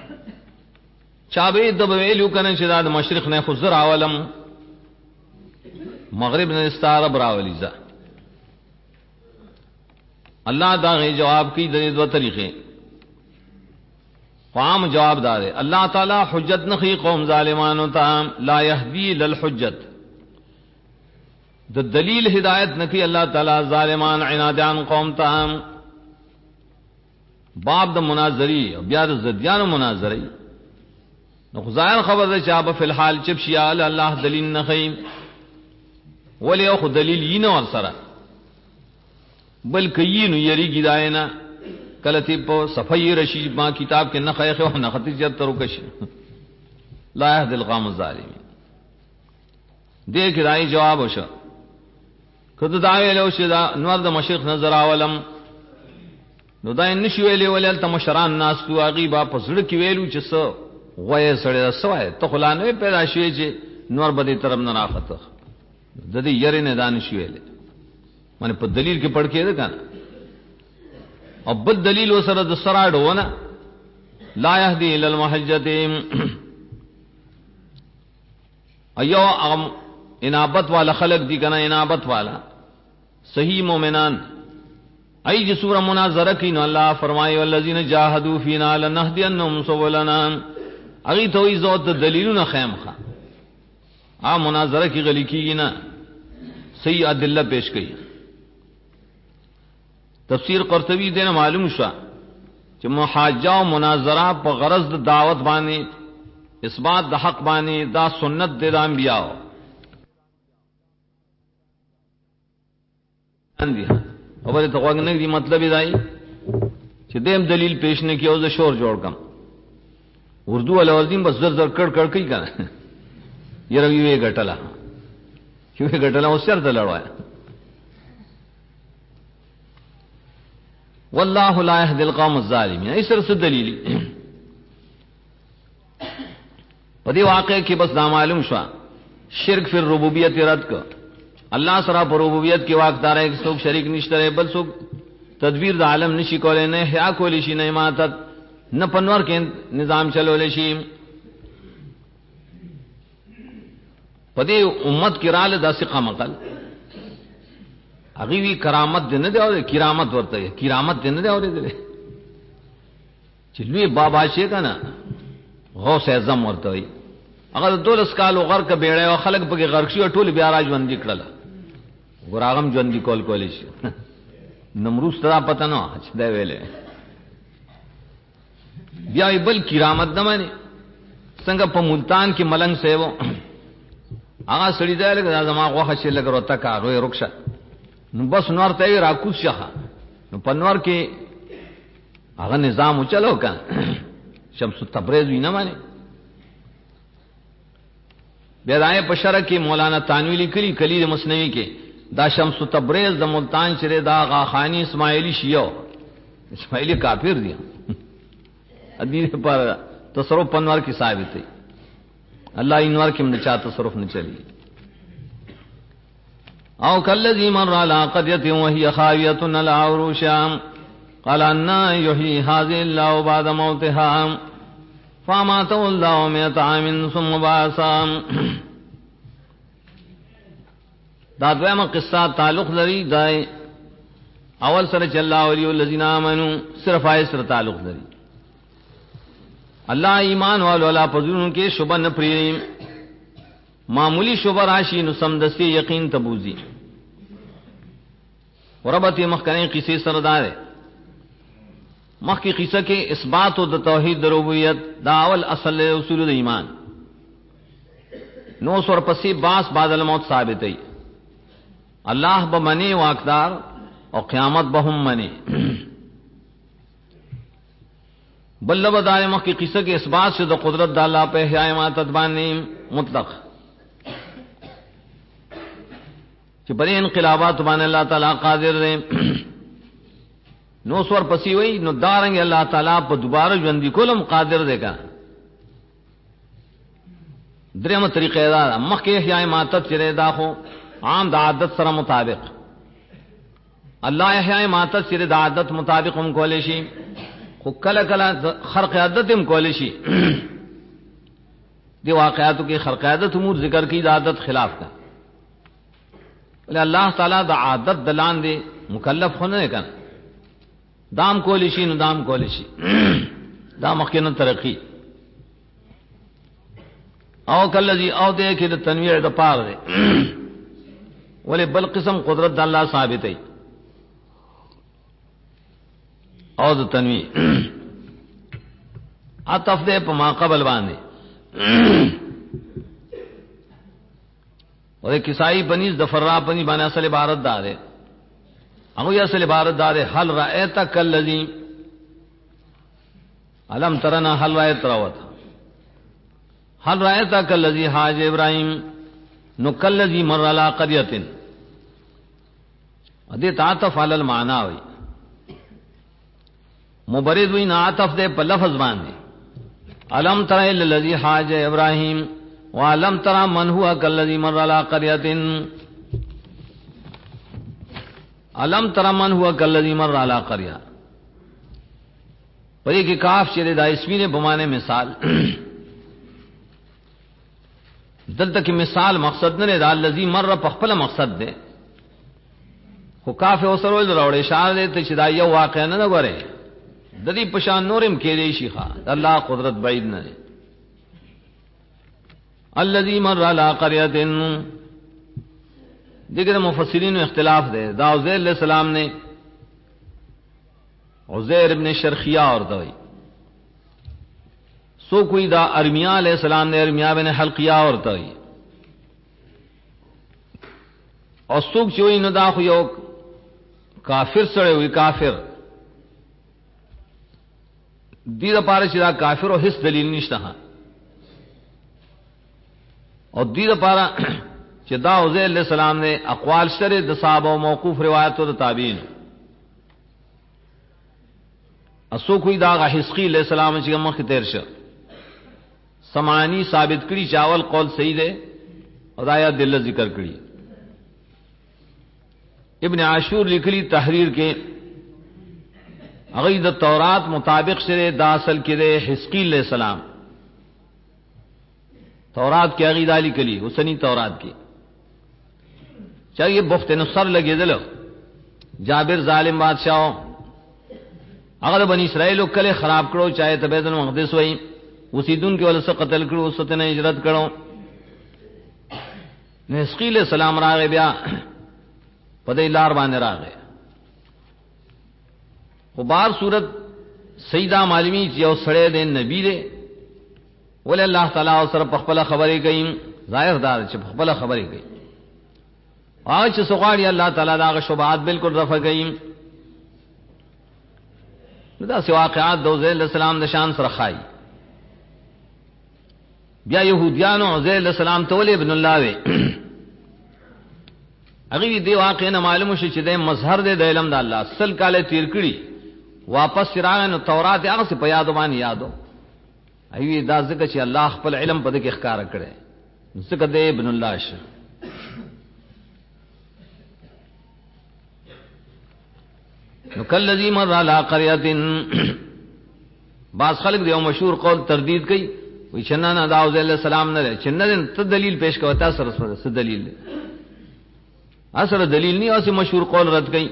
چابه د ویلو کنه چې دا د مشرق نه خزر عالم مغرب نه استعرب راولي ځه الله دا غي جواب کی د دوه طریقې. قام جواب دار اللہ تعالی حجت نخی قوم ظالمانو تا لا یهدی للحجت د دلیل ہدایت نکی اللہ تعالی ظالمان عنادان قوم تا باب د مناظری بیا د زدیان مناظری نو ظاهر خبر ده چا په الحال چپ شیال الله دلیل نخی ولی او دلیل یې نه ور سره بلکې یې نو یری گداینا کلتی په صفای رشی ما کتاب کې نه خیخه او نه ختیجت ترکش لا يهدي القوم الظالمين. دې کې راي جواب وشو کله دا ویلو چې دا نور د مشرق نظر اولم نو دا نشي ویلې ولل ته مشران ناس تو غیبا په زړه کې ویلو چې څو غوې سړی سوای ته خلانه پیدا شوی چې نور به دې طرف نه راخته د دې یری نه دان شي ویلې معنی په دلیل کې پړ کې ده کنه او بل دلیل وسره د سراډونه لا يهدي الى المحجه ایو انابت والا خلق دی کنا انابت والا صحیح مومنان ای جی سورہ مناظرہ کی نو اللہ فرمائے والذین جاہدوا فینا لنهدینهم سبلنا اگی تو عزت دلیلنا خیم خا مناظرہ کی غلی کی نا صحیح ادلہ پیش کی تفسیر قرطبی دینا معلوم شوا کہ محاجہ و مناظرہ پا غرض دا دعوت بانی اثبات دا حق بانی دا سنت دے دا انبیاء خبر تقواق نک دی مطلب دائی کہ دیم دلیل پیش نے کیا اسے شور جوڑ کم اردو والا وزیم بس زر زر کڑ کڑ کئی کنا یہ روی وے گٹلا کیوں گٹلا اس سے ارد لڑوایا واللہ لا يهدي القوم الظالمین اس طرح سے دلیلی پدی واقعے کی بس نامعلوم شوا شرک فی الربوبیت رد کو اللہ سرا پر ربوبیت کی واقدار ہے کہ سوک شریک نشترے بل سوک تدبیر دا عالم نشی کولے نہ حیا کولی شی نہ اماتت نہ پنور کے نظام چلو لے شی پدی امت کی رال دا سقا مقل اگیوی کرامت دن دے اور کرامت ورتا ہے کرامت دن دے اور دے چلوی بابا شے کا نا غوث اعظم ورتا ہے اگر دولس کالو غرق بیڑے او خلق پکې غرق شي ټول بیا را ژوند کړل ګراغم ژوند کول کولې شي نمروز ترا پته نه چې دا ویلې بیا بل کرامت دمنه څنګه په ملتان کې ملنګ سیو هغه سړی دی لکه زما غوخه چې لګ وروته کا روي رخصه نو بس نور ته را کوس شخه نو پنور کې هغه نظام چلو کا شمس تبریز وینه معنی بیدائے پشرہ کی مولانا تانویلی کلی کلید مصنوی کے دا شمس تبریز دا ملتان چرے دا غاخانی اسماعیلی شیعو اسماعیلی کافر دیا ادین پر تصرف پنوار کی ثابت ہے اللہ انوار کی منچا تصرف نہ چلی او کالذی مر علی قریۃ وہی خاویۃ علی عروشها قال ان یحیی هذه اللہ بعد موتها فاماتو اللہ مئت عام ثم بعثا دا دویمہ قصہ تعلق لري دای اول سره چې الله ولی الذین آمنوا صرف آئے سره تعلق لري اللہ ایمان والو اللہ پذرون کے شبہ نہ پریم معمولی شبہ راشی نو سمدستی یقین تبوزی وربط مخکنی قصے سردار ہے مخ کی قصہ کے اثبات و توحید ربوبیت دا اول اصل اصول ایمان نو سور پسی باس بعد الموت ثابت ہے اللہ بمنے واقدار اور قیامت بہم منے بل بدار مخ کی قصہ کے اثبات سے دا قدرت دا اللہ پہ احیاء اماتت بانی مطلق کہ بڑے انقلابات بان اللہ تعالیٰ قادر رہے نو سور پسی ہوئی نو دارنگ اللہ تعالیٰ پا دوبارہ جوندی کولم قادر دے کا دریم طریقہ دا مخ کے احیاء اماتت چرے دا خو عام دا عادت سر مطابق اللہ احیاء اماتت چرے دا عادت مطابق ہم کولیشی خو کلا کلا خرق عادت ہم کولیشی دی واقعاتو کی خرق عادت امور ذکر کی دا عادت خلاف کا اللہ تعالیٰ دا عادت دلان دے مکلف ہونے کا دام کولیشی نو دام کولیشی دا مخکن ترقی او کلذی او دے کہ تنویع دا پار دے ولی بل قسم قدرت دا اللہ ثابت ہے او دا تنویع عطف دے پا ما قبل باندے اور ایک کسائی پنیز دفرہ پنی بانے اصل عبارت دا دے اگو یہ اصل عبارت دا دے حل رأیتا کاللذی علم ترنا حل رأیت روت حل رأیتا کاللذی حاج ابراہیم نو کاللذی مر علا قریتن دیت عطف علی المعنی ہوئی مبرد ہوئی نا عطف دے پا لفظ باندے علم تر الذی حاج ابراہیم وعلم ترى من هو كالذي مر على قرية علم ترى من هو كالذي مر على قرية پدې کې کاف چې دا اسمی نه بمانه مثال دلته کې مثال مقصد نه دا الذي مر په خپل مقصد ده خو کاف اوسره ول راوړې اشاره ته چې دا یو واقع نه غوړي د دې پشان نورم کې دی شيخه الله قدرت بعید نه الذي مر على قريه دغه مفسرین اختلاف ده دا عزیر علیہ السلام نے عزیر ابن شرخیہ اور دوی سو کوئی دا ارمیہ علیہ السلام نے ارمیہ بن حلقیہ اور دوی اور سوک چوئی نو دا خو یو کافر سره وی کافر دې لپاره چې دا کافر او هیڅ دلیل نشته او دې لپاره چې دا عزیر علیہ السلام نے اقوال شر د صحابه او موقوف روایت او تابعین اسو کوئی دا حسقی علیہ السلام چې مخ تیر شه سمانی ثابت کړي چاول قول صحیح ده او دا یا دل ذکر کړي ابن عاشور لیکلی تحریر کې هغه د تورات مطابق سره دا اصل کې ده حسقی علیہ السلام تورات کې هغه دالی کلی حسنی تورات کې چاہیے بخت نصر لګیدل جابر ظالم بادشاہ هغه بنی اسرائیل کله خراب کړو چاہے ته بیت المقدس وای اوسیدون کې ولس قتل کړو ستنه هجرت کړو حسقی علیہ السلام راغی بیا په دې لار باندې راغی خو بار صورت سیدہ معلومی چې یو سړی د نبی دی ول الله تعالی او سره په خپل خبرې کوي ظاهر دار چې په خپل خبرې کوي او چې سغاړي الله تعالی دا شبهات بالکل رفع کوي دا سی واقعات د عزیر علیہ السلام د شان سره خای بیا يهوديانو عزیر علیہ السلام ته ول ابن الله وی هغه دی واقع نه معلوم شو چې د مظهر د علم د الله اصل کاله تیر کړي واپس راغنو تورات هغه څه په یاد باندې یادو ایوی دا ځکه چې الله خپل علم په دې کې ښکار کړي ځکه د ابن الله شه نو کلذي مر على قريه بعض خلک دیو مشهور قول تردید کوي وی چنه نه داوود علیہ السلام نه چنه ته دلیل پیش کوي تاسو سره څه دلیل اصل دلیل نه اوسه مشهور قول رد کوي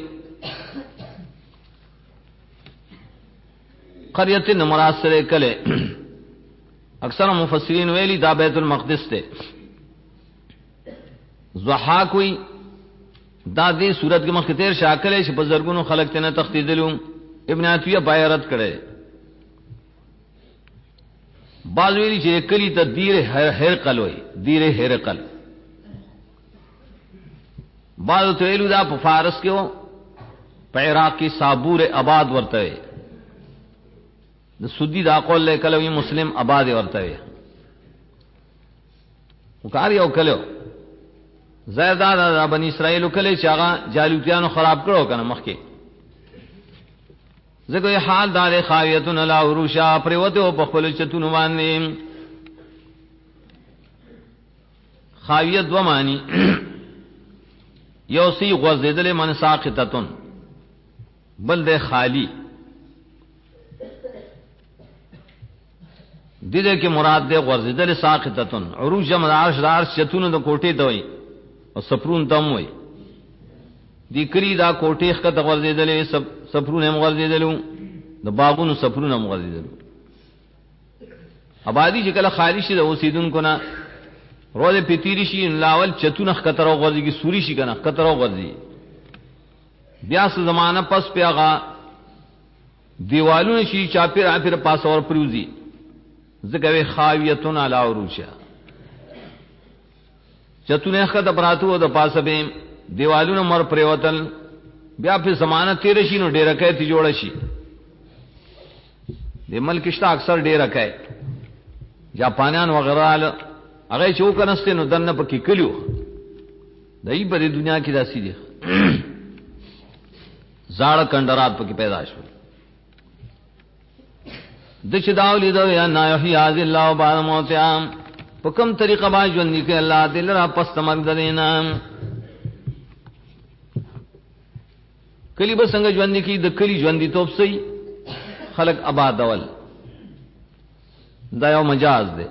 قريه نه مراد سره کله اکثر مفسرین ویلی دا بیت المقدس ته ضحاک وی دا دې صورت کې مخکې تیر شاکلې چې بزرګونو خلک ته نه تختیدلو ابن عتیہ بایرت کړي بعض ویلي چې کلی ته دیر هرقل وي دیر هرقل بعض ته ویلو دا په فارس کې و په عراق کې صابور آباد ورته د سودی دا قول له کلوي مسلم آباد ورته وکاري او کلو زیادہ دا بنی اسرائیل کله چې هغه جالوتیانو خراب کړو کنه مخکې زګوی حال دار خاویتن لا عروشا پروته په خپل چتون باندې خاویت و معنی یو سی غزدل من ساقطتن بل ده خالی دې کې مراد ده غزدل ساقطتن عروش جمع عرش چتون د کوټې دوی او سفرون تم وای دی کری دا کوټې ښکته غورځېدلې سفرون هم غورځېدلو د باغونو سفرون هم غورځېدلو آبادی چې کله خالی شي د اوسیدونکو نه روزه پیتیری شي لاول چتون ښکته غورځيږي سوري شي کنه ښکته غورځي بیا څه زمانہ پس پیغا دیوالونه شي چاپیر اپیر پاس اور پروزي زګوي خاویتون علی عروشا چتونه خد براتو د پاسه به دیوالونو مر پریوتل بیا په زمانہ تیر شي نو ډیره کوي تی جوړ شي د ملک شته اکثر ډیره کوي جاپانیان وغیرہ هغه چې وکنهسته نو دنه پکې کلیو دای په دنیا کې داسې دي زاړه کندرات پکې پیدا شول د چې داولې دا یا نه یحیی الله بعد موتام په کوم طریقه باندې ژوند کې الله دل را پس تمګ دینا کلی به څنګه ژوند کې د کلی ژوند دي توپ سي خلق آبادول دا یو مجاز دے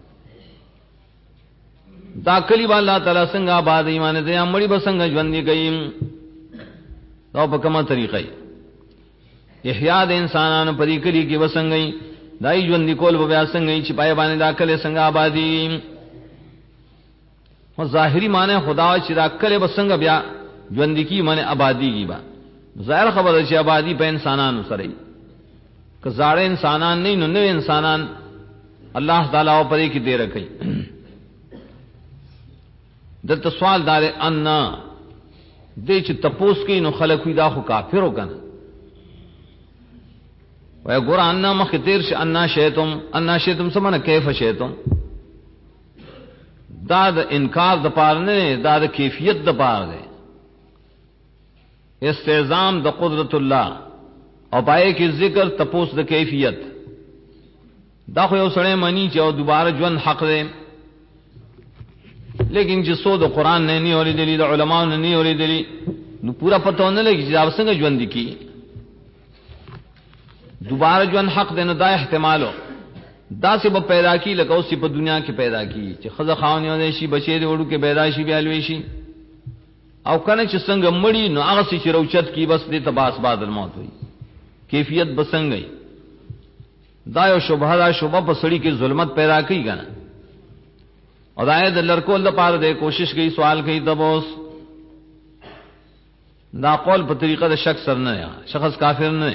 دا کلی با اللہ تعالی سنگ آباد ایمان دے مڑی بسنگ ژوندۍ گئی دا په کومه طریقې احیاء د انسانانو په دې کلی کې وسنګي دای ژوندۍ کول به بیا څنګه چې پای باندې دا کلی څنګه آبادی او ظاهری معنی خدا چې دا کلی بسنګ بیا ژوندۍ کی معنی آبادی کی با ظاهر خبره چې آبادی په انسانانو سره ای که زاړه انسانان نه نو نوې انسانان الله تعالی او پرې کې دې رکھي دلته سوال دار ان دې چې تپوس کې نو خلک وي دا خو کافرو کنه وای ګور ان مخ تیر ش ان شیتم سمنه کیف شیتم دا د انکار د پاره نه دا د کیفیت د پاره ده استعظام د قدرت الله او پای کې ذکر تپوس د کیفیت دا خو یو سره معنی چې او دوباره ژوند حق ده لیکن چې سو د قران نه اوریدلی د علماء نه اوریدلی نو پورا پته نه لګي چې دا څنګه ژوند کی دوباره ژوند حق ده نو دا احتمالو دا سی به پیدا کی لکه اوس په دنیا کې پیدا کی چې خزه خاونیونه شي بچي د وړو کې پیدا شي بیا لوي شي او کنه چې څنګه مړی نو هغه چې روچت کی بس دې تباس بعد الموت وي کیفیت بسنګي دا یو شوبه دا شوبه په سړی کې ظلمت پیدا کوي کنه او دا د لړکول د پاره د کوشش کوي سوال کوي تبوس دا قول په طریقه د شک سر نه شخص کافر نه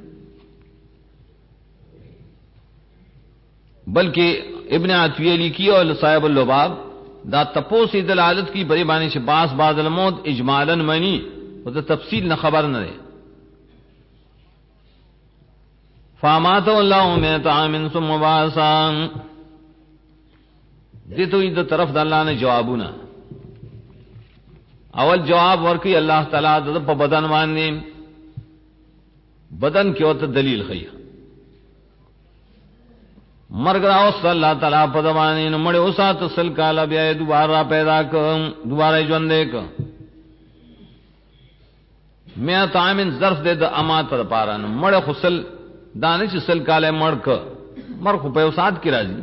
بلکہ ابن عطیہ لکھی اور صاحب اللباب دا تپوس دلالت کی بڑی بانی سے باس بعد الموت اجمالا منی وہ تو تفصیل نہ خبر نہ رہے فامات اللہ من طعام ثم باسا دی تو ادھر طرف دا اللہ نے جوابونا اول جواب ورکی اللہ تعالیٰ دا پا بدن واننے بدن کیوں تا دلیل خیہ مرگ راو صلی اللہ تعالیٰ پدوانی نمڑے اسات سل کالا بیائے دوبارہ پیدا کم دوبارہ جوندے کم میں تامن ظرف دے دا امات پر پارا نمڑے خسل دانے چھ سل کالے مرگ خو پیوسات کی راجی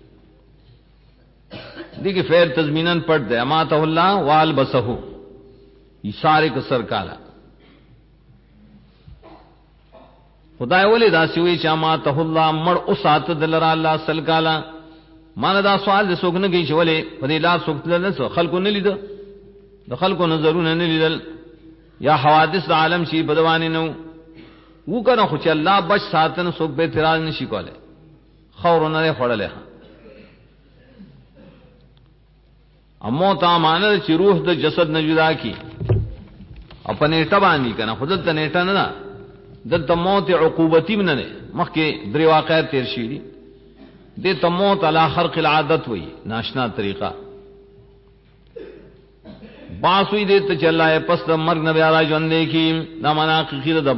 دیکھ فیر تزمینن پڑھ دے اماتہ اللہ وال بسہو اشارے کا سر کالا خدای ولی دا سوی چې ما ته الله مړ او سات دلرا الله سل کالا مان دا سوال د سوګ نه کی چولې په دې لا سوګ نه خلکو نه لید د خلکو نظرونه نه لیدل یا حوادث عالم شي بدوانی نو وو کنه خو چې الله بچ ساتنه سوګ به اعتراض نشي کوله خورونه نه خړلې امو تا مانل چې روح د جسد نه جدا کی اپنے ټبانی کنه خود ته نیټه نه دلته موت عقوبتی من نه مخکې درې واقعات تیر شي دي د موت علی خرق العادت وی ناشنا طریقہ باسوی دې ته چلای پس د مرګ نه بیا را ژوند کی دا معنا اخیر د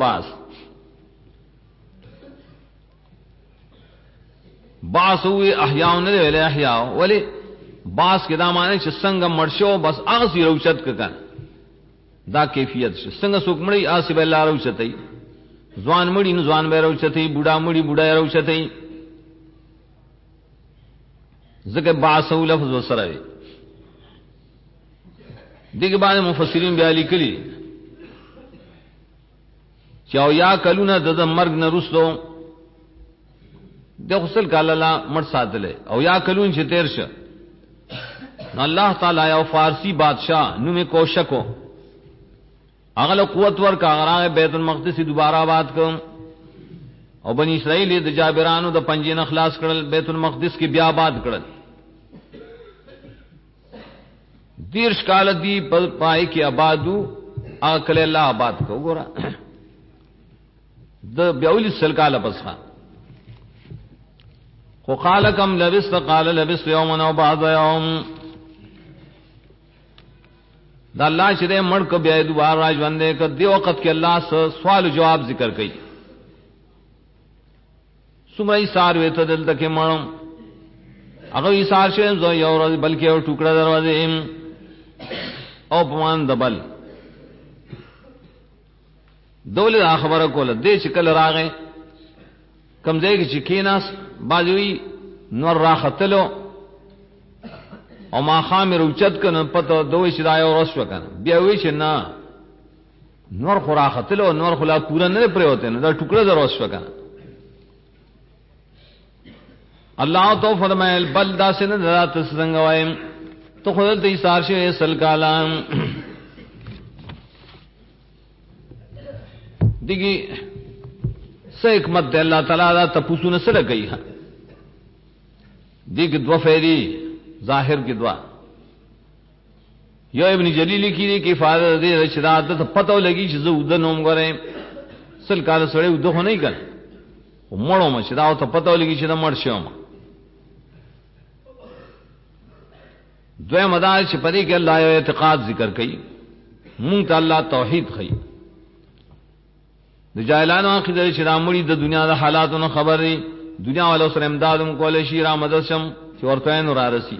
باسوی احیاء نه ویل احیاء ولی باس کې دا معنی چې څنګه مرشو بس هغه سی روچت کړه دا کیفیت څنګه څوک مړی آسی به الله روچتای ځوان مړی نو ځوان به روچتای بوډا مړی بوډا روچتای ځکه باسو لفظ وسره دی دغه باندې مفسرین بیا لیکلي چې او یا کلونه د مرګ نه رسلو د غسل کاله مړ ساتله او یا کلون چې تیر شه اللہ تعالی یو فارسی بادشاہ نومے کوشکو اغل قوت ورکا اغراغ بیت المقدس دوبارہ آباد کم او بنی اسرائیل د جابرانو د پنجین اخلاص کرل بیت المقدس کی بیا آباد کرل دیرش کال دی پائی کی آبادو آکل اللہ آباد کو گورا د بیولی سلکال پس خان خو قال کم لبست قال لبست یومن او بعض یوم دا اللہ چې دې مړ کو بیا دوباره راځوندې ک دی وخت کې الله سوال جواب ذکر کړي سمای سار وته دلته کې مړم هغه یې سار شه زو یو ورځ بلکې یو ټوکړه دروازه او پمان دبل دولت خبره کوله دې چې کله راغې کم ځای کې چې کیناس باجوي نور راختلو او ما خامر اوچت کنه پته دوی چې دا یو رس وکنه بیا وی چې نه نور خو راختلو نور خلا پورا نه پرې وته نه دا ټوکړه در رس وکنه الله تو فرمایل بل دا سن ذات څنګه وایم تو خود دې سارشه سل کالام دیږي څه حکمت دی الله تعالی دا تاسو نه سره کوي دیګ دو فیری ظاهر کې دوا یو ابن جلیلی کې کې فائدہ دې رشدات ته پتو لګي چې زه ودنوم غره سل کال سره ود خو نه کړ مړو مشه دا ته پتو لګي چې دا مړ شوم دوی مدار چې پدې کې الله یو اعتقاد ذکر کړي مونږ ته الله توحید خي د جاهلانو عقیده چې رامړي د دنیا د حالاتونو خبرې دنیا والو سره امدادم کول شي را مدد شم چې ورته نور راسي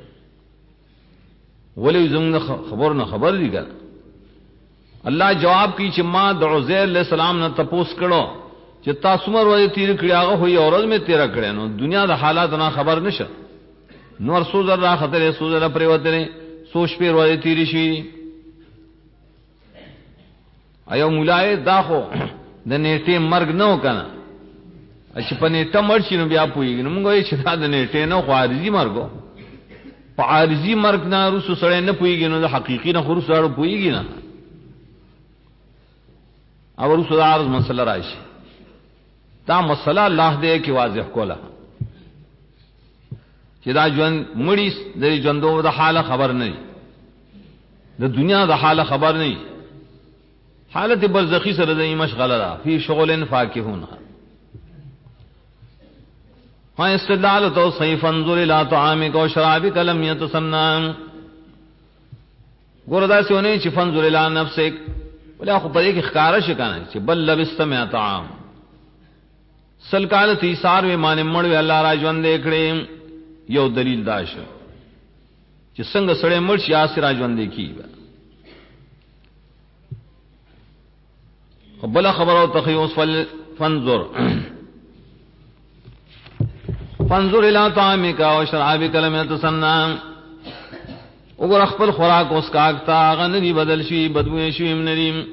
ولې زموږ خبر نه خبر دي ګر الله جواب کی چې ما د عزیر علیہ السلام نه تپوس کړو چې تاسو مر ورې تیر کړی هغه هو اورز می تیر کړی نو دنیا د حالاتونو خبر نشه نور سوزر را خطرې سوزر پرې وته سوچ پیر ورې تیر شي ایو مولای دا خو د نیټه مرګ نه وکنه چې په نیټه مړ شي نو بیا پويږي نو موږ یې چې دا د نیټه نه خو عارضی مرګو په عارضی مرګ نه رسو سره نه پويږي نو د حقيقي نه خو سره پويږي نه او رسو د عارض مسله راشي دا مسله الله دې کې واضح کوله چې دا ژوند مړی د ژوندو د حاله خبر نه د دنیا د حاله خبر نه حالت برزخی سره د مشغله ده فی شغل فاکهون ها استدلال تو صحیح انظر الى طعامک و شرابک لم يتسنى ګوردا سونه چې فنظر الى نفسک ولا خو پدې کې ښکارا شکنه چې بل لبست ما طعام سل کال تی سار و مان مړ وی الله را ژوند کړي یو دلیل داش چې څنګه سړی مړ شي اسره ژوند کی بل خبر او تخیوس فانظر الى طعامك وشرابك لم يتسنى وګور خپل خوراک اوس کاغتا غن دی بدل شي بدبو شي منریم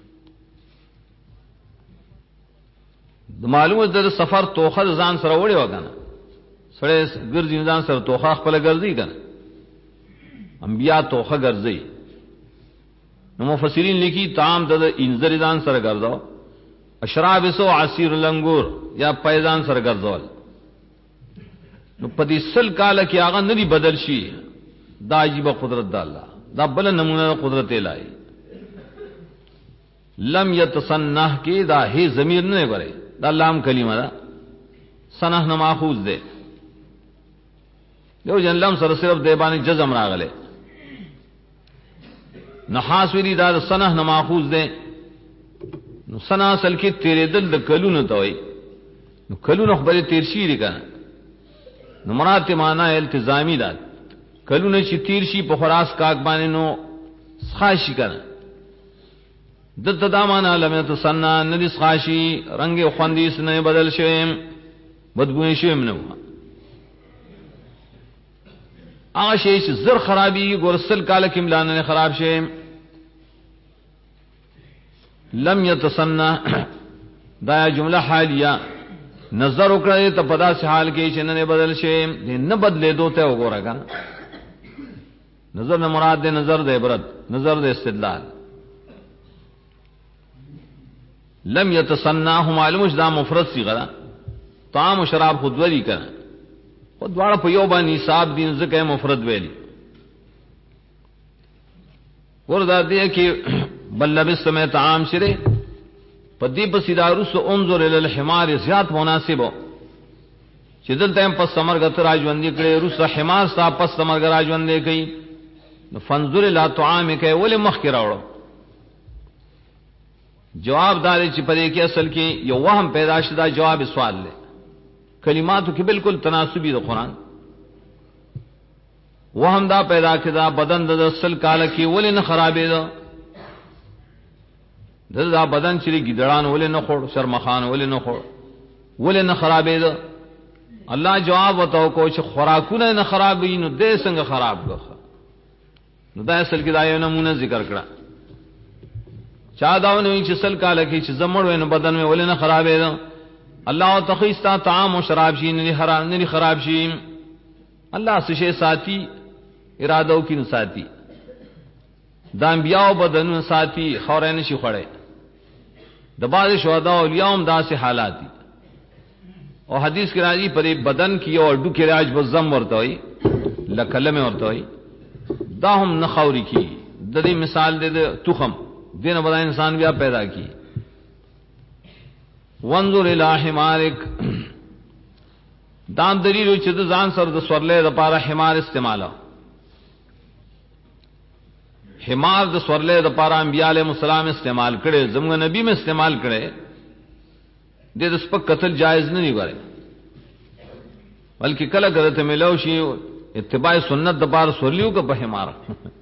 د معلومه د سفر توخه ځان سره وړي وکنه سره ګرځي ځان سره توخه خپل ګرځي کنه انبیا توخه ګرځي نو مفسرین لیکي طعام د انذر ځان سره ګرځاو اشراب سو عصير لنګور یا پیزان سره ګرځول نو پدې سل کال کې هغه ندي بدل شي دا عجیب قدرت د الله دا بل نمونه قدرت الهی لم يتسنه کې دا هي ضمیر نه غره دا لام کلمه ده سنه نه ماخوذ ده یو جن لام سره صرف د باندې جزم راغله نحاس ویلی دا سنه نه ماخوذ ده نو سنه اصل کې تیرې دل د کلونو ته وای نو کلونو خبره تیر شي دي کنه نو مراد معنا التزامی ده کلونو چې تیر شي په خراس کاک باندې نو خاصی کنه دته دا معنا لمه سنه ندی خاصی رنگ خوندیس نه بدل شوی بدبوې شوی نو هغه شی چې زر خرابي ګورسل کال کې ملانه خراب شي لم يتسنى دا جمله حالیه نظر وکړه ته پدا سه حال کې چې نه بدل شي نه بدلې دوته وګوره کنه نظر نه مراد ده نظر ده عبرت نظر ده استدلال لم يتسنى هم معلومش دا مفرد صيغه طعام و شراب خود وری کنه خود واړه په یو باندې حساب دین زکه مفرد ویلی وردا دې کې بل لبس سمع طعام شره پدی په سیدارس انظر الى الحمار زیات مناسبو چې دلته په سمرګت راځوندې کړي روس حمار صاحب په سمرګ راځوندې کوي نو فنظر الى طعامک ول مخک راوړو جواب دار چې پدې کې اصل کې یو وهم پیدا شدا جواب سوال لے کلماتو کې بالکل تناسبی د قران وهم دا پیدا کړه بدن د اصل کال کې ول نه خرابې ده دا بدن چې ګډړان ول نه خور شرمخان ول نه خور ولې نه خرابې ده الله جواب وتاو کو چې خوراکونه نه خرابې نو دې څنګه خراب غوخه نو دا اصل کې دا یو نمونه ذکر کړه چا داونه چې سل کاله کې چې زمړ ویني بدن میں ولې نه خرابې ده الله تخیستا طعام او شراب شي نه حرام نه خراب شي الله سشه ساتي ارادو کې ساتي دا انبیاء بدن ساتي خورین شي خړې د بعض شهدا او اولیاء داسې حالات دي او حدیث کې راځي پر بدن کې او ډو کې راج بزم ورته وي لکلمه ورته وي دا هم نخوري کی د دې مثال دې تخم دینه بدا انسان بیا پیدا کی وانظر الى حمارک دان دلیل چې د ځان سره د سورلې لپاره حمار استعماله حمار د سورلې لپاره انبیاء علیهم السلام استعمال کړي زموږ نبی میں استعمال کړي د سپک قتل جائز نه دی غره بلکې کله کله ته ملو شي اتباع سنت د بار سورلیو کا په حمار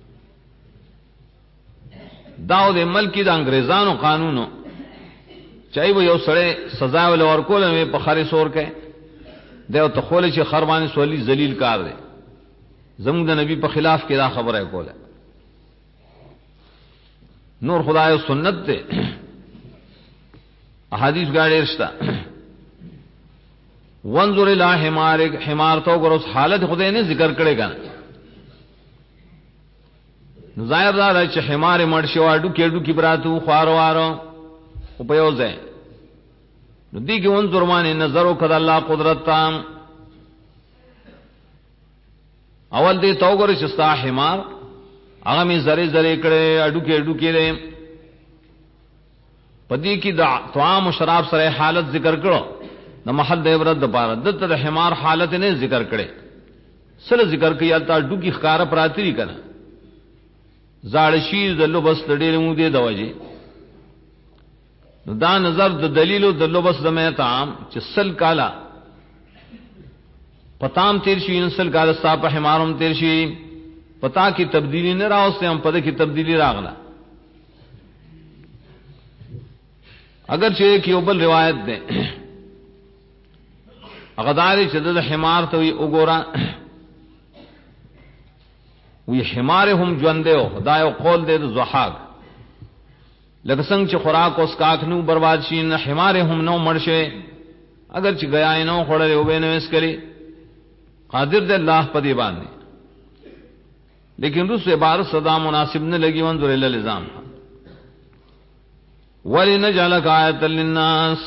داو د ملکی د انګريزانو قانونو چای و یو سړی سزا ول ورکول مې په خاري سور کې دیو ته خول چې خرباني سولی ذلیل کار دی زموږ د نبی په خلاف کې دا خبره کوله نور خدای سنت ته احادیث غاړي رشتہ وانظر الى حمارک حمار تو ګروس حالت خدای نه ذکر کړي کنه نو ظاهر دا چې حمار مرشي واډو کېډو کې براتو خوارو او په یو ځای نو دی کې وانظر باندې نظر وکړه الله قدرت تام اول دې تو ګور چې ستا حمار هغه می زری زری کړي اډو کې لري پدې کې د طعام او شراب سره حالت ذکر کړو د محل د عبرت د پاره د حمار حالت نه ذکر کړي سره ذکر کوي البته اډو کې ښکارا پراتی کړه زاړشی د لوبس د ډېر مو دي دواجی دا نظر د دلیلو د لوبس د مې تام چې سل کالا پتام تیر شي نسل کالا صاحب حمارم تیر شي پتا کی تبدیلی نه راوسته هم پد کی تبدیلی راغله اگر چې کی اوبل روایت ده اغداري چې د حمار ته وي وګورا وی حمارهم ژوندو خدای او قول دې د زحاق لکه څنګه چې خوراک اوس کاک نو برباد شي نه حمارهم نو مرشه اگر چې غیا نو خړل او به نو اس کړي قادر دې الله په دې باندې لیکن روس عبارت صدا مناسب نہ لگی وانظر الى النظام ولنجعلك آیۃ للناس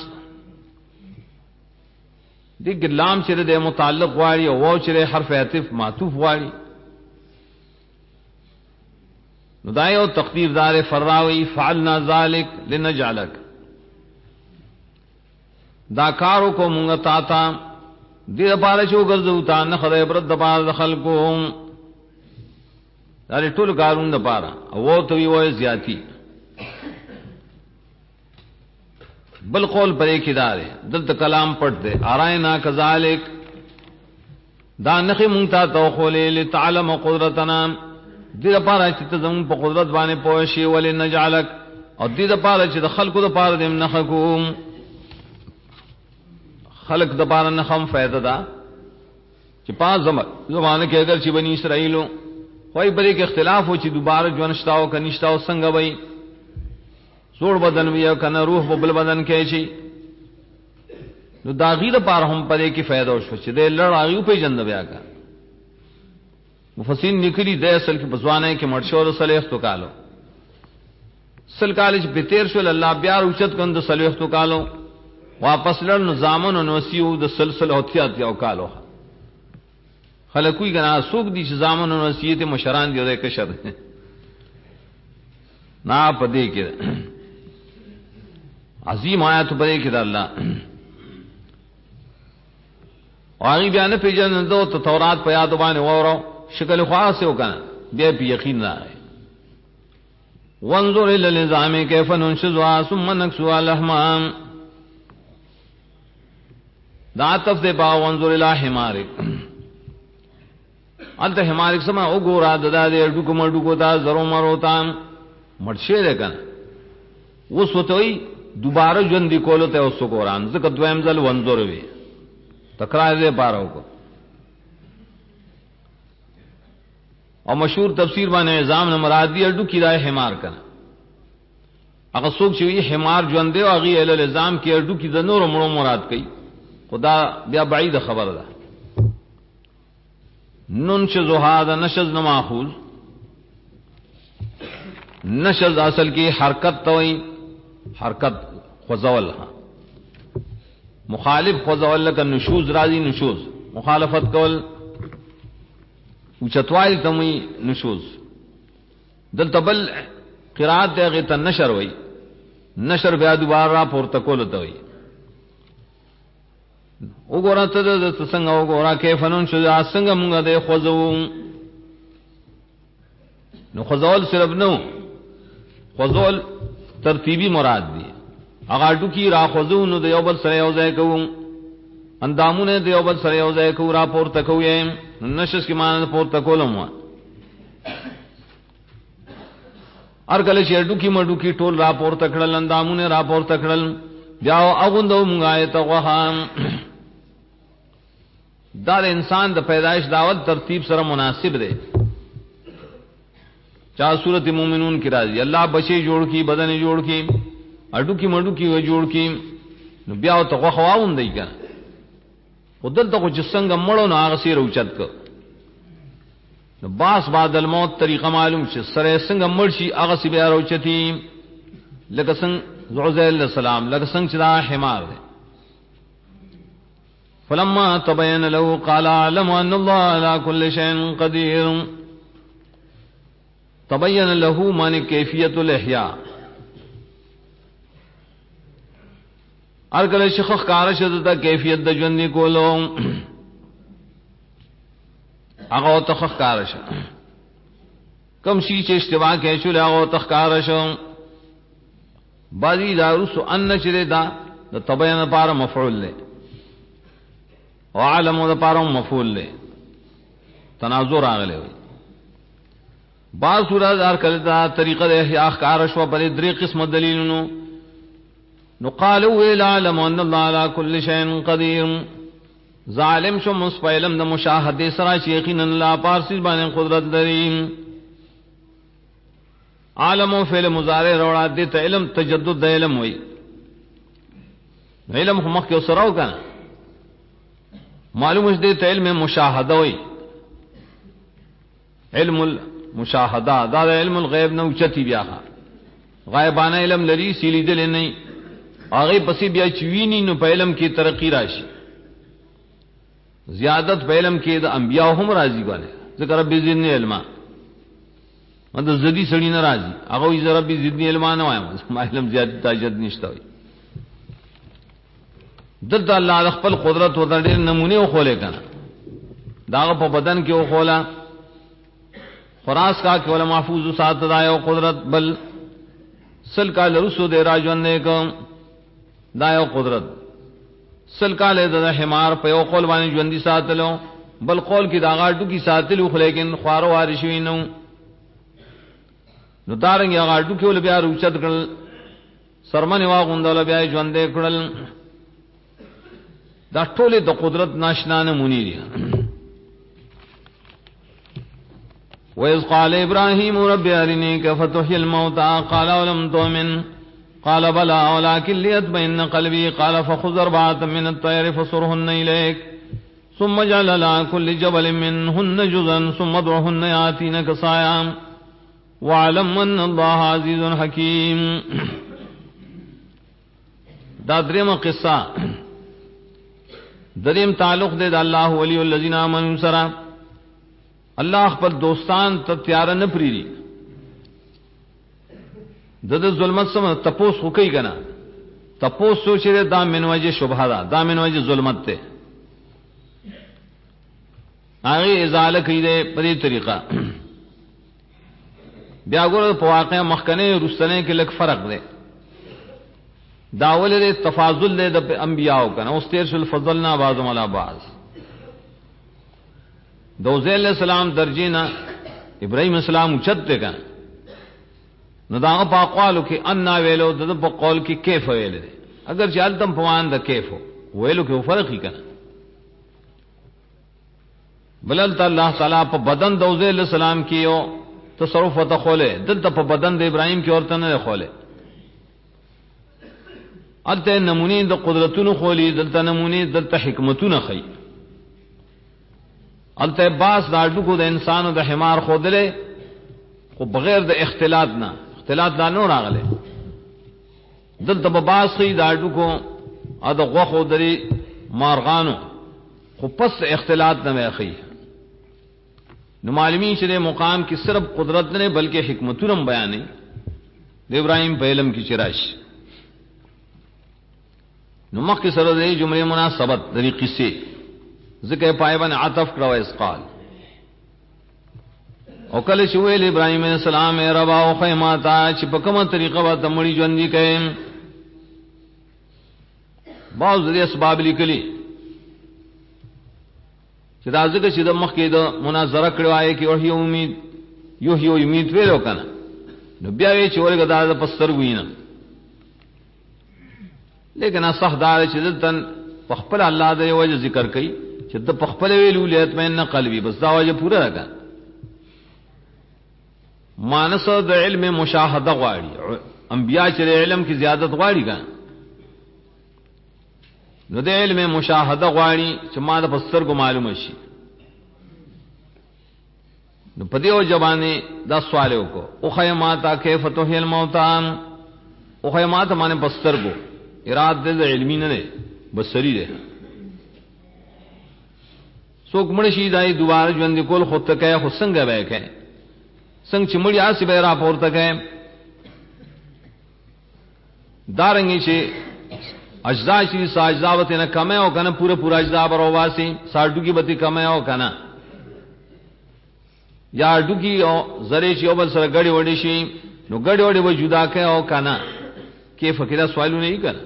دی ګلام چې د متعلق واړی او و چې حرف عطف معطوف واړی نو دایو تقدیر دار فراوی فعلنا ذلك لنجعلك دا کارو کو مونږ تا تا دې لپاره چې وګرځو تا نه خدای عبرت د بار خلقو دا ټول کارون د پاره او ته وی زیاتی بل قول پرې کې دار دلته کلام پټ دے اراینا کذالک دا نخې مونږ ته توخولې لتعلم قدرتنا دې لپاره چې ته زموږ په قدرت باندې پوه شې ولې نجعلک او دې لپاره چې د خلقو د پاره دې نه حکوم خلق د پاره نه هم فائدہ ده چې پاس زمانه کې اگر چې بنی اسرائیلو وای بری کې اختلاف ہو چې دوباره ژوندشتاو کنيشتاو څنګه وای سوړ بدن وی کنه روح په بل بدن کې شي نو دا غیر پار هم پرې کې فائدہ شو چې د لړایو په جن بیا کا مفسرین نکلی د اصل کې بزوانه کې مرشور صلیح تو کالو سل کالج په تیر شو الله بیا اوچت کند صلیح تو کالو واپس لړ نظامن او نوسیو د سلسله اوتیات یو کالو خلکوی کنا سوق دي چې زامن او نصیحت مشران دی د کشر نا پدې کې عظیم آیات پدې کې د الله واغی بیان پیجن دو ته تورات په یاد باندې وره شکل خاص یو کنه بیا په یقین نه وانظر الى النظام كيف ننشزها ثم نكسوها لحما دا تفسیر با وانظر الى حمارک انته حمارک سما او ګورا ددا دې ډوکو مړ ډوکو تا زرو مرو تا مرشه ده کنه وسوتوي دوباره ژوند کولو ته اوس قرآن ځکه دویم ځل وانظر وی تکرار دې پاره وکړو. او مشهور تفسیر باندې نظام نه مراد دی اډو کی رائے حمار کنه هغه څوک چې وی حمار ژوند دی او هغه ال الزام کې اډو کی د نور مړو مراد کوي خدا بیا بعید خبر ده. ننشز هذا نشز نہ ماخوذ نشز اصل کی حرکت توئی حرکت خزول مخالف خزول لك نشوز راضی نشوز مخالفت کول اوچتوائی تموی نشوز دل تبل قرات دے ته نشر وئی نشر بیا دوبارہ پورتکول توئی وګورا ته د څنګه وګورا کې فنون شو څنګه مونږه د خوځو نو خوځول صرف نو خوځول ترتیبی مراد دی هغه ټکی را خوځو نو د یو بل سره یو ځای کوو اندامونه د یو بل سره یو ځای کوو را پورته کوو نشس کی معنی پورته کولم ار کله چې ټکی مډوکی ټول را پورته کړل اندامونه را پورته کړل بیا اغوندو مونږه ایت غوهم دا انسان د پیدائش داوت ترتیب سره مناسب دی. چا سورۃ مومنون کی راضی اللہ بچے جوڑ کی بدن جوڑ کی اڈو کی مڈو کی و جوڑ کی نو بیا تو غواون دی کنه خدل ته چې څنګه مړو نو هغه سیر اوچت کو نو باس بعد الموت طریقہ معلوم چې سره څنګه مړ شي هغه سی بیا اوچتی لکه څنګه عزیز علیہ السلام لکه څنګه چې دا حمار دی. فلما تبين له قال اعلم ان الله على كل شيء قدير. تبين له معنی کیفیت الاحیاء ارکل شخص کارشد تا کیفیت د ژوند کولو هغه تخخ کارش کم شي چې اشتباه کې شو له تخ کارش بعضی دارسو ان چره دا د تبین لپاره مفعول له او علم لپاره مفعول له تناظر راغلی وي بعض صورت دار کله دا طریقه د احیاء کارش و بل درې قسم دلیلونو نو قالوا لا علم ان الله على كل شيء قدير. ظالم شو مسفیلم د مشاهده سره شیخین الله پارسی باندې قدرت لري. عالم و فعل مضارع روڑا دیتا علم تجدد دا علم ہوئی علم خمخ کے اسراؤ کنا معلوم اس دیتا علم مشاہدہ ہوئی علم المشاہدہ دا علم الغیب نو چتی بیاخا غائبانہ علم لری سیلی دل نہیں آغی پسی بیا چوینی نو پا علم کی ترقی راشی زیادت پا علم کی دا انبیاء هم راضی بانے ذکر ربی زدنی علماء مطلب زدی سڑی ناراضی هغه یې ربي زدنی علمان نه وایم ما علم زیات تاجد نشته وي دلته الله خپل قدرت او ډېر نمونه خولې کنه دا په بدن کې او خولا خراس کا کې ولا محفوظ سات دا یو قدرت بل سل کا لرسو دې راجون نه کوم دا یو قدرت سل کا له د حمار په یو قول باندې ژوندۍ ساتلو بل قول کې دا غاټو کې ساتلو خو لیکن خوارو وارشوي نو نو دارنګ هغه اډو کې ول بیا روچت کړل سرمنه واغوندل بیا ژوندې کړل دا ټول د قدرت ناشنا نمونې دي. وَإِذْ قَالَ إِبْرَاهِيمُ رَبِّ أَرِنِي كَيْفَ تُحْيِي الْمَوْتَىٰ قَالَ أَوَلَمْ تُؤْمِنْ قَالَ بَلَىٰ وَلَٰكِن لِّيَطْمَئِنَّ قَلْبِي قَالَ فَخُذْ أَرْبَعَةً مِّنَ الطَّيْرِ فَصُرْهُنَّ إِلَيْكَ ثُمَّ اجْعَلْ عَلَىٰ كُلِّ جَبَلٍ مِّنْهُنَّ جُزْءًا ثُمَّ ادْعُهُنَّ يَأْتِينَكَ سَعْيًا وَاعْلَمْ أَنَّ اللَّهَ عَزِيزٌ حَكِيمٌ. دا دریم قصہ دریم تعلق دے دا اللہ ولی الذین آمنوا سرا اللہ خپل دوستان ته تیار نه پریری د ظلمت سم تپوس خو کوي کنه تپوس سوچره دا من وجه شبهه دا من وجه ظلمت ته هغه ازاله کوي په دې طریقه بیا ګور په واقع مخکنه رسنه کې لک فرق دی داول دے تفاضل دے د انبیاء کنا اس تیر شل فضلنا بعضهم علی بعض دوزیل علیہ السلام درجینا ابراہیم السلام اچت دے کنا نو دا په اقوالو کې ان ویلو د په قول کې کیف ویل دي اگر چالتم پوان د کیف ویلو کې فرق هی کنه بلل الله تعالی په بدن د عزیز علیہ السلام کې یو تصرف وتخوله دلته په بدن د ابراهیم کې ورته نه خوله الته نمونه د قدرتونو خولی دلته نمونه دلته حکمتونه خي الته باس دا ډکو د انسانو د حمار خودله خو بغیر د اختلاط نه اختلاط دا نور راغله دلته په باس خي دا ډکو ا د غوخو دري مارغانو خو پس اختلاط نه خي نو معلومی چې مقام کې صرف قدرت نه بلکې حکمتونه بیانې د ابراهیم په علم کې چراش نو مخکې سره د جمله مناسبت د قصې ذکر پایبن عطف کړو اسقال او کله چې ویل ابراهیم علیه السلام رب او خیماتا چې په کومه طریقه به تمړي ژوند دي کيم بعض د اسباب لیکلي چې دا ځکه چې د مخکې د مناظره کړو آی کې وحي امید یو امید ویلو کنه نو بیا وی چې ورګه دا پستر وینم لیکن صح دا چې دلته خپل الله د وجه ذکر کوي چې د خپل ویلو لیتمن قلبي بس دا وجه پورا راګه مانس د علم مشاهده غواړي انبیاء چې علم کې زیادت غواړي کنه نو د علم مشاهده غواړي چې ما د پستر کو معلومه شي نو په دې وجبانه دا سوال وکړو او خیماتا کیف تحیی الموتى او خیماتا معنی پستر کو اراده د علمی نه نه بصری ده څوک مړ شي دای دوباره ژوند کول خود ته کوي خو څنګه وای کوي څنګه چې مړی آسی به را پورته کوي دارنګي چې اجزا شي ساجداوت نه کمه او کنه پورا اجزا برواسی ساډو کی بتی کمه او کنه یا ډوکی او زری چې اول سره غړي وړي شي نو غړي وړي و جدا کوي او کنه کې فقره سوالونه یې کړ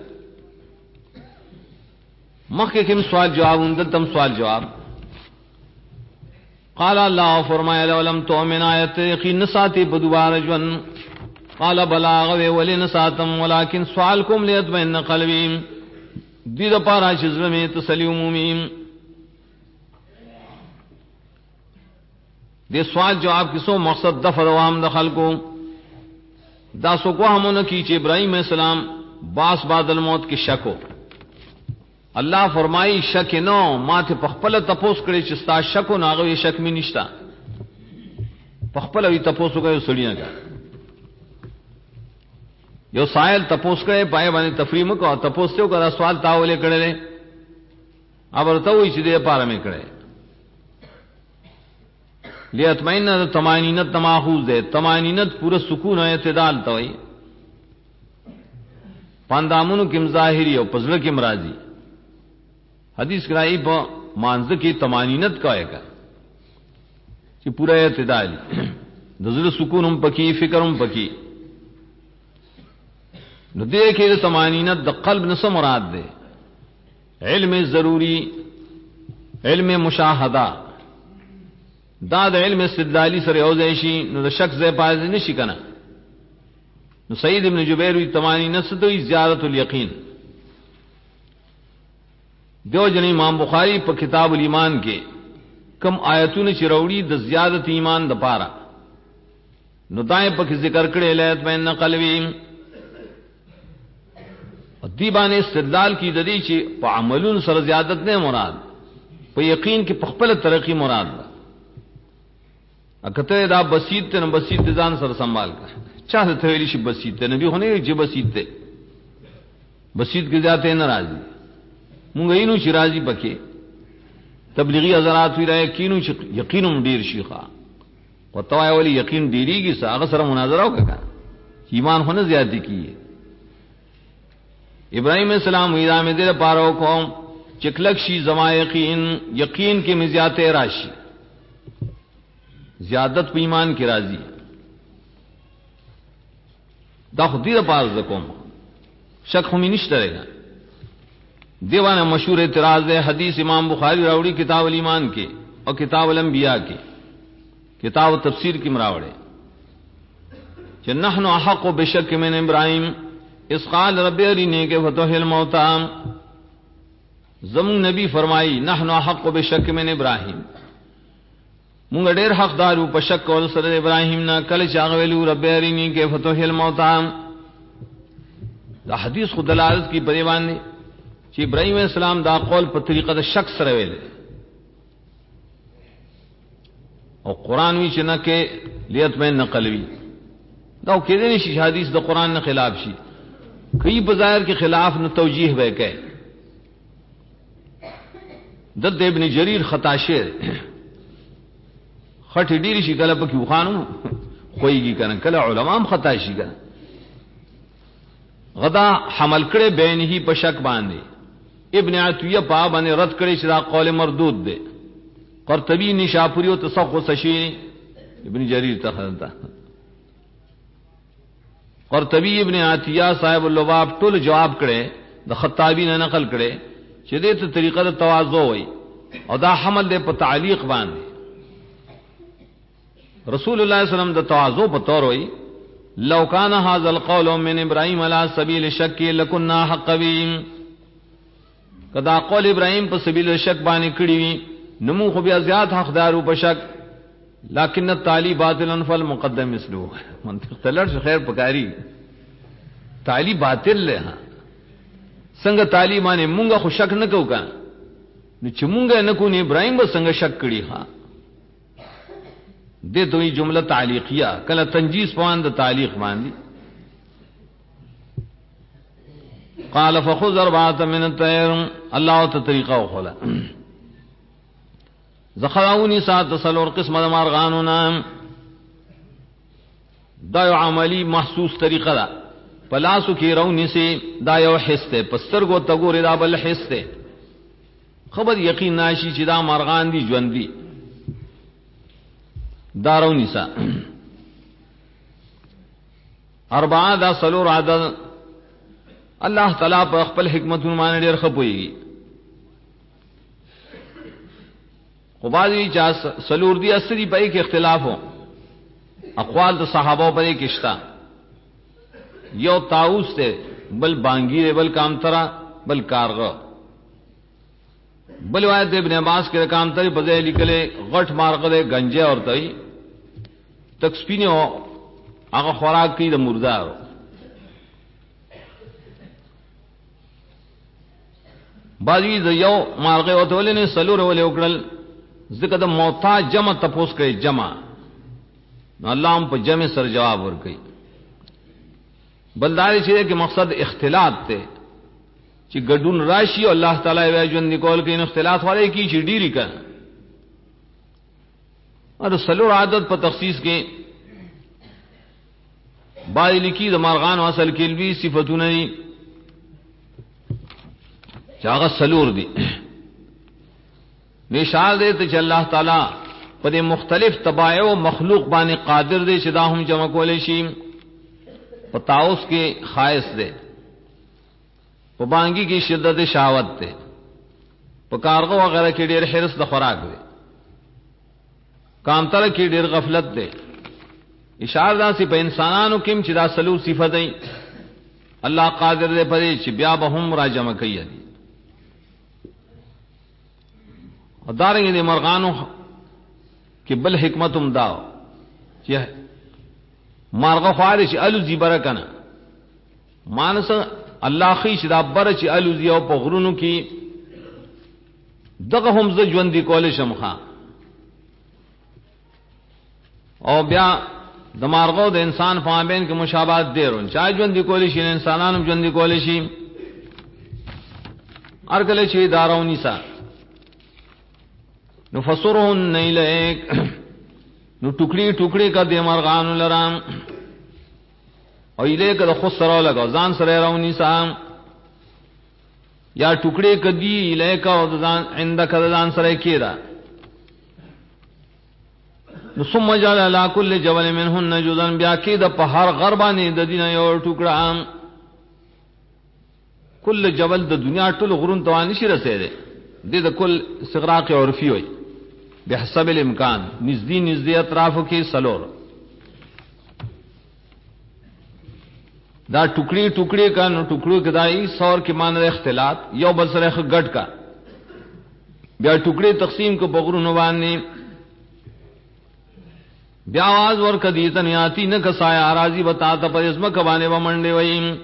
مخکې کوم سوال جواب اندل تم سوال جواب قال الله فرمایا لم تؤمن آیت یقین ساتي په دوباره ژوند قال بلاغ ولن ساتم ولكن سوالکم لیتمن قلبی دې د پاره چې زمه تسلی عمومي دې سوال جواب کیسو مقصد د فروام د خلکو دا سو کو همونه کی چې ابراهیم علیہ السلام باس بعد الموت کې شکو الله فرمایي شک نو ماته پخپل تپوس کړي چې ستا شکو ناغوي شک می نشتا پخپل وی تپوس کوي سړیاں کا یو سائل تپوس کړي پای باندې تفریم کو تپوس ته کو سوال تاولې کړي ابرته وی چې دې پاره مې کړي لیتمین تمانینت تماخوذ ہے تمانینت پورا سکون او اعتدال ته وي پاندامونو کیم ظاهری او پزړه کیم راضی حدیث کرائی په مانځ کې تمانینت کوي کا چې پورا اعتدال د زړه سکون هم پکې فکر هم پکې نو دې کې تمانینت د قلب نه مراد ده علم ضروری علم مشاهده دا د علم استدلالی سره یو ځای شي نو د شک ځای پاز نشي کنه نو سید ابن جبیر وی تمانینت ستوي زیارت الیقین دیو جن امام بخاری په کتاب الایمان کې کم آیتونه چې وروړي د زیادت ایمان د پاره نو دای په ذکر کړي لایت بین قلبی دی باندې استدلال کی د دې چې په عملون سره زیادت نه مراد په یقین کې په خپل ترقی مراد ده اکته دا بسیط ته بسیط ځان سره سنبال کا چا ته ویلی شي بسیط ته نبی هونه چې بسیط ته بسیط کې ذاته ناراضي مونږ یې نو چې راضي پکې تبلیغی حضرات وی راي کینو چې یقینم ډیر شيخه وتوای ولی یقین ډیریږي هغه سره مناظره وکړه ایمان هونه زیاتی کیه ابراهیم السلام وی رامه دې پاره کوم چکلک شي زما یقین کې مزیاته راشي زیادت په ایمان کې راضي دا خو دې په کوم شک هم نشته رہا دیوانه مشهور اعتراض ہے حدیث امام بخاری راوڑی کتاب الایمان کے اور کتاب الانبیاء کے کتاب تفسیر کی مراوڑے چې نحنو احق بشک من ابراهيم اس قال رب ارني كيف تحيي الموتى. زمون نبی فرمائی نحنو احق بشک من ابراهيم، مونږ ډېر حقدارو په شک کول سره ابراهيم نه کله چې هغه ویلو رب ارني كيف تحيي الموتى. دا حدیث خود دلالت کی په باندې چې ابراهيم عليه السلام دا قول په طریقه د شک سره ویل، او قران وی چې نه کې لیت مې نقل وی دا کېدې شي حدیث د قران نه خلاف شي، کئی بظاہر کے خلاف نہ توجیح بے کہ دد ابن جریر خطا شعر خط ډیری شي کله پکې وخانو خوېږي کنه کله علماء هم خطا شي کنه غدا حمل کړي بینه په شک باندې ابن عطیہ په باندې رد کړي چې دا قول مردود دی. قرطبی نشاپوری او تصحح سشی ابن جریر تخلتا قرطبی ابن عطیہ صاحب اللباب ټول جواب کړي د خطابی نه نقل کړي چې دې ته طریقه د تواضع وي او دا حمل دې په تعلیق باندې رسول الله صلی الله علیه وسلم د تواضع په تور وي لو كان هذا القول من ابراهيم على سبيل الشك لكنا حق بهم. کدا قول ابراهيم په سبيل الشك باندې کړی وي نمو خو بیا زیات حقدارو په شک، لكن التعلی باطلا فالمقدم مثله. منطق تلر خیر پکاری تعلی باطل له څنګه تعلی باندې مونږه خو شک نه کوو کنه نو چې مونږه نه کو نه ابراهيم به څنګه شک کړی ها دې دوی جمله تعلیقیه کله تنجیز پوان د تعلیق باندې. قال فخذ اربعه من الطير الله ته طریقه وخلا زخراونی سات سلور قسم د مارغانو نام دا یو عملی محسوس طریقه ده پلاسو کې رونی سي دا یو حس ته پسترګو تګوري دا بل حس ته خبر یقین ناشي چې دا مارغان دي ژوند دي دارو نساء اربعه دا سلور عدد الله تعالی په خپل حکمتونو باندې ډېر خپويږي. خو بعضی چا سلور دی اصلی په کې اختلاف ہو اقوال د صحابه په کې شتا یو طاووس ته بل بانگی بل کامترا بل کارغه بل روایت ابن عباس کې کامتري په ځای لیکلې غټ مارغه گنجه اورته تک سپینو هغه خوراک کې د مردار. بعضی د یو مارغه وته ولنه سلور ولې وکړل ذکر د موتا جمع تپوس کړي جمع نو الله هم په جمع سره جواب ورکړي. بلداري چې کې مقصد اختلاط ته چې ګډون راشي او الله تعالی وایي ژوند نکول کې اختلاط والے کی چې ډیری کا اور سلور عادت په تخصیص کې باندې لیکي د مارغان اصل کې لوي صفاتونه دي چې هغه سلور دي نشان دې ته چې الله تعالی په دې مختلف طبایع او مخلوق باندې قادر دی چې دا هم جمع کولای شي. په تاوس کې خاص دی په بانګي کې شدت شهوت دی په کارغو وغیرہ کې ډېر حرص د خوراک دی کامتر کې ډېر غفلت دی. اشاره دا سي په انسانانو کې چې دا سلو صفات دي الله قادر دی پرې چې بیا به هم را جمع کوي. او دارنګه دې مرغانو کې بل حکمتوم دا چې مارغه خارج الوزی برکنه مانس الله خي چې دا برچ الوزی او په غرونو کې دغه هم ز ژوند دي کول شمخه او بیا د مارغو د انسان په مابین کې مشابهت ډیرون چا ژوند دي کول شي انسانانو ژوند دي کول شي ارګل شي دارونی سا نو فسرهن الیک نو ټوکړي ټوکړي کا د مرغان لرام او الیک د خسرو لگا ځان سره راونی سام یا ټوکړي کدی الیک او ځان عندک ځان سره کیرا نو ثم جعل على كل جبل منهن جزءا بیا کې د په هر غربانه د دینه یو ټوکړه کل جبل د دنیا ټول غرون ته نشي رسیدي د کل استغراق عرفي وي بحسب الامکان نزدې اطرافو کې سلور دا ټوکړي ټوکړي کا نو ټوکړو کدای سور کې معنی اختلاط یو بل سره غټ کا بیا ټوکړي تقسیم کو بغرونو باندې بیا आवाज ور کدی تنیاتی نه کسایا راضی بتا ته پر اسمه کبانه ومنډي ویم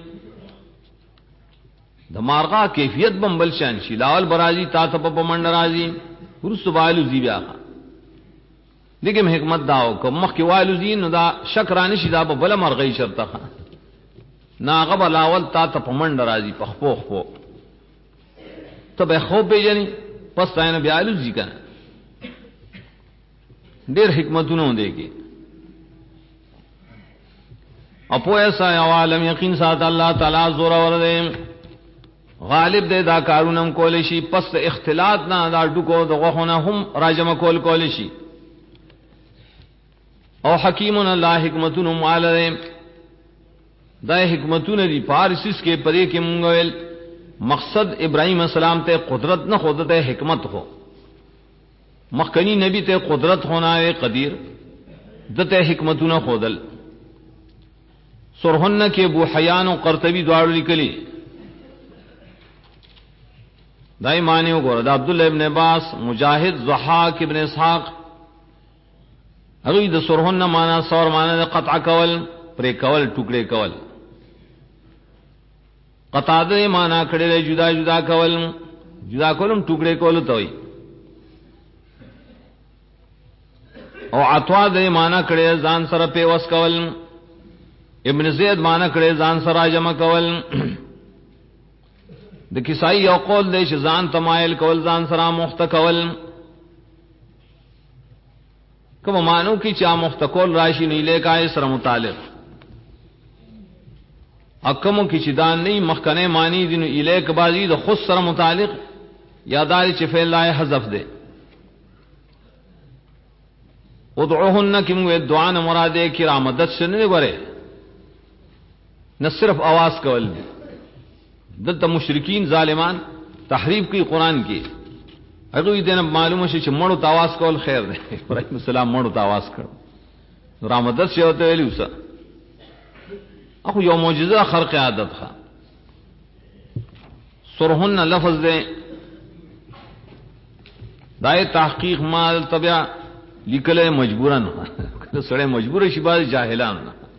د مارغا کیفیت بمبل شان شي لاول برازي تا ته په منډ راضی ورسو والو زی بیا دغه حکمت داو کوم مخ کې والو زی نو دا شکرانه شي دا په بل مرغی شرطه ناغه بلاول تا ته په منډ راضی په خپو خپو ته به خو به جنې پس تاینه بیا والو زی کنه ډیر حکمتونه دی کې اپو ایسا عالم یقین سات الله تعالی زور اور دے غالب دے دا کارونم کول شي پس اختلاط نه دا ډکو دغه هم راجم کول شي او حکیم الله حکمتون معالم دا حکمتون دی پارسس کے پرے کے مونږ مقصد ابراہیم السلام ته قدرت نه خود ته حکمت ہو مخکنی نبی ته قدرت ہونا ہے قدیر دته حکمتونه خودل سرهن کې ابو حیان او قرطبی دواړو لیکلي دای معنی وګوره دا عبد الله ابن عباس مجاهد ضحاک ابن اسحاق هغه د سرهن معنا سور معنا قطع کول پرې کول ټوکړې کول قطاده معنا کړي جدا جدا کول جدا کولم ټوکړې کول ته وي او عطوا دې معنا کړي ځان سره په وس کول ابن زید معنا کړي ځان سره جمع کول د کسائی یو قول دې چې ځان تمایل کول ځان سره مخته کول کوم مانو کی چا مخته کول راشي نه لیکای سره متعلق اکمو کی چې دان نه مخکنه معنی دین الیک بازی د خود سره متعلق یادای چې فعل لا حذف ده ادعوهن کی مو دعا نه مراد ہے کہ رحمت سننے غره نہ صرف आवाज کول دلته مشرکین ظالمان تحریف کی قرآن کی هغه دې معلومه شي چې مړو ته आवाज کول خیر ده ابراهیم السلام مړو ته आवाज کړ رحمت شي او ته ویلوسا اخو یو معجزه خرق عادت ښه سرهن لفظ ده دای تحقیق مال طبيعه لیکل مجبورن سره مجبور شي باز جاهلان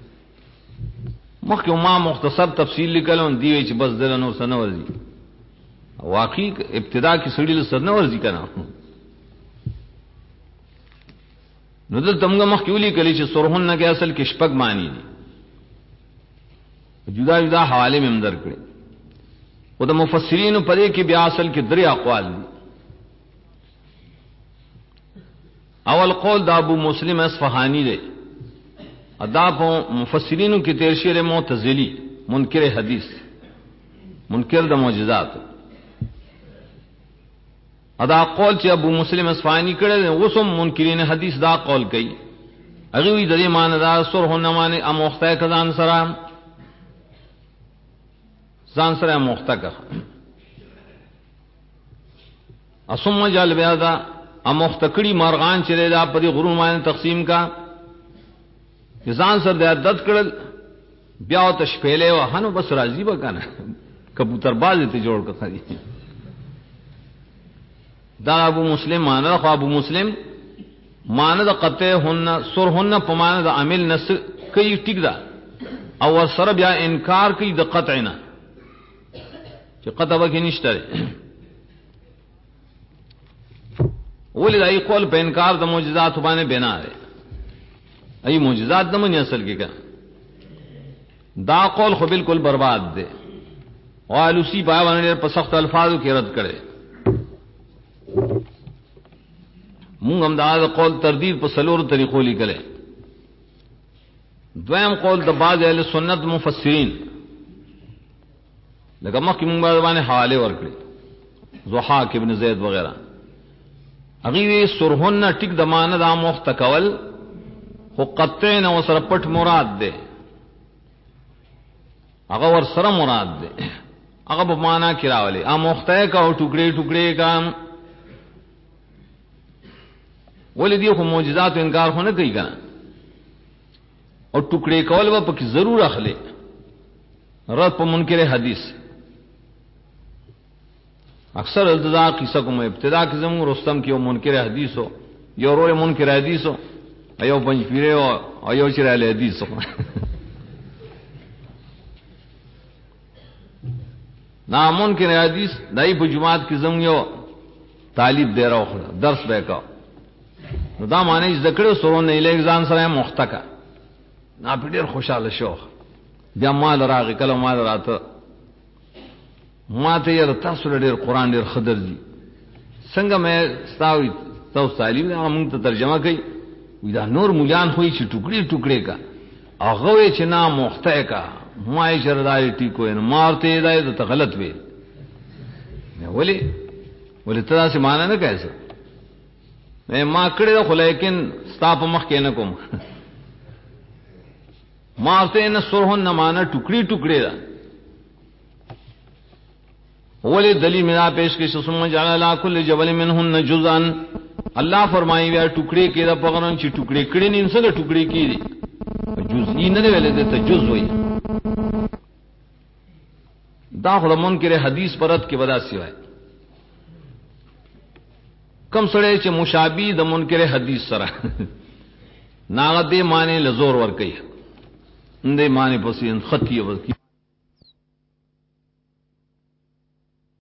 مخکې ما مختصر تفصیل لیکلون دی چې بس دل نور سنورځي واقعي ابتدا کې سړی له سنورځي کنه نو دل تمغه مخکې ولي کلی چې سرهن کې اصل کې شپږ معنی دي جدا جدا حواله مې اندر کړې او د مفسرین په دې کې بیا اصل کې درې اقوال دي اول قول دا ابو مسلم اصفهانی دے ادا په مفسرینو کې تیر شعر معتزلی منکر حدیث منکر د معجزات ادا قول چې ابو مسلم اصفهانی کړه اوسم منکرین حدیث دا قول کوي هغه وی د دې معنی دا سرهن معنی اموخته کزان سره ځان سره اموخته کا اسم جل بیا دا امختکړي مارغان چې دا په دې غرو باندې تقسیم کا ځان سره د عادت کړل بیا او تشپېلې وهنو بس راضي وکنه کبوتر باز ته جوړ کړی دا ابو مسلم معنا خو ابو مسلم معنا د قطع هن سرهن په معنا د عامل نس کوي ټیک دا او سره بیا انکار کوي د قطعنا چې قطع وکړي نشته ولی دای قول په انکار د معجزات باندې بنا ده ای معجزات د من اصل کې کا دا قول خو بالکل برباد ده او الوسی پای باندې په سخت الفاظو کې رد کړي مونږ هم دا قول تردید په سلور طریقو لیکل دویم قول د بعض اهل سنت مفسرین لکه مخکې مونږ باندې حواله ورکړي ضحاک ابن زید وغیرہ اغي سرهن ټیک د مان د مخت کول خو قطعین او سره پټ مراد ده هغه ور سره مراد ده هغه په معنا کې راولي ا مخته کا او ټوکړي ټوکړي کا ولې خو معجزات انکار خو نه کوي کنه او ټوکړي کول به پکې ضرور اخلي رد په منکر حدیث اکثر التدا قصہ کو میں ابتدا کی زمو رستم کی منکر حدیث ہو یو رو منکر حدیث ہو ایو پنج پیرے ہو ایو چرال حدیث ہو نا منکر حدیث دای په جماعت کی زمو یو طالب دے رہا ہو درس بے کا دا معنی ذکر سرون نه الیک ځان سره مختکا نا پیډر خوشاله شو بیا مال راغی کله مال راته ما ته یې تاسو ډېر قران ډېر خضر دي څنګه مې ستاوي تاسو تعلیم دا موږ ته ترجمه کوي وی دا نور مولان خوې چې ټوکړي ټوکړي کا هغه چې نا مخته کا ما یې شردای ټیکو نه مارته دا ته غلط وی ولی تاسو معنا نه کوي ما کړی خو لیکن ستا په مخ کې نه کوم مارته نه سرهن نه معنا ټوکړي ټوکړي دا ولی دلیل میرا پیش کے ثم جعل لا كل جبل منهن جزءا اللہ فرمائی ویا ٹکڑے کے دا پغرن چ ٹکڑے کڑے نہیں سره ٹکڑے کی دي جزئی نه ویلې ته جز وای دا خو منکر حدیث پرد کې ودا سی وای کم سره چې مشابه د منکر حدیث سره ناغه دې معنی لزور ور کوي دې معنی پسې خطی ور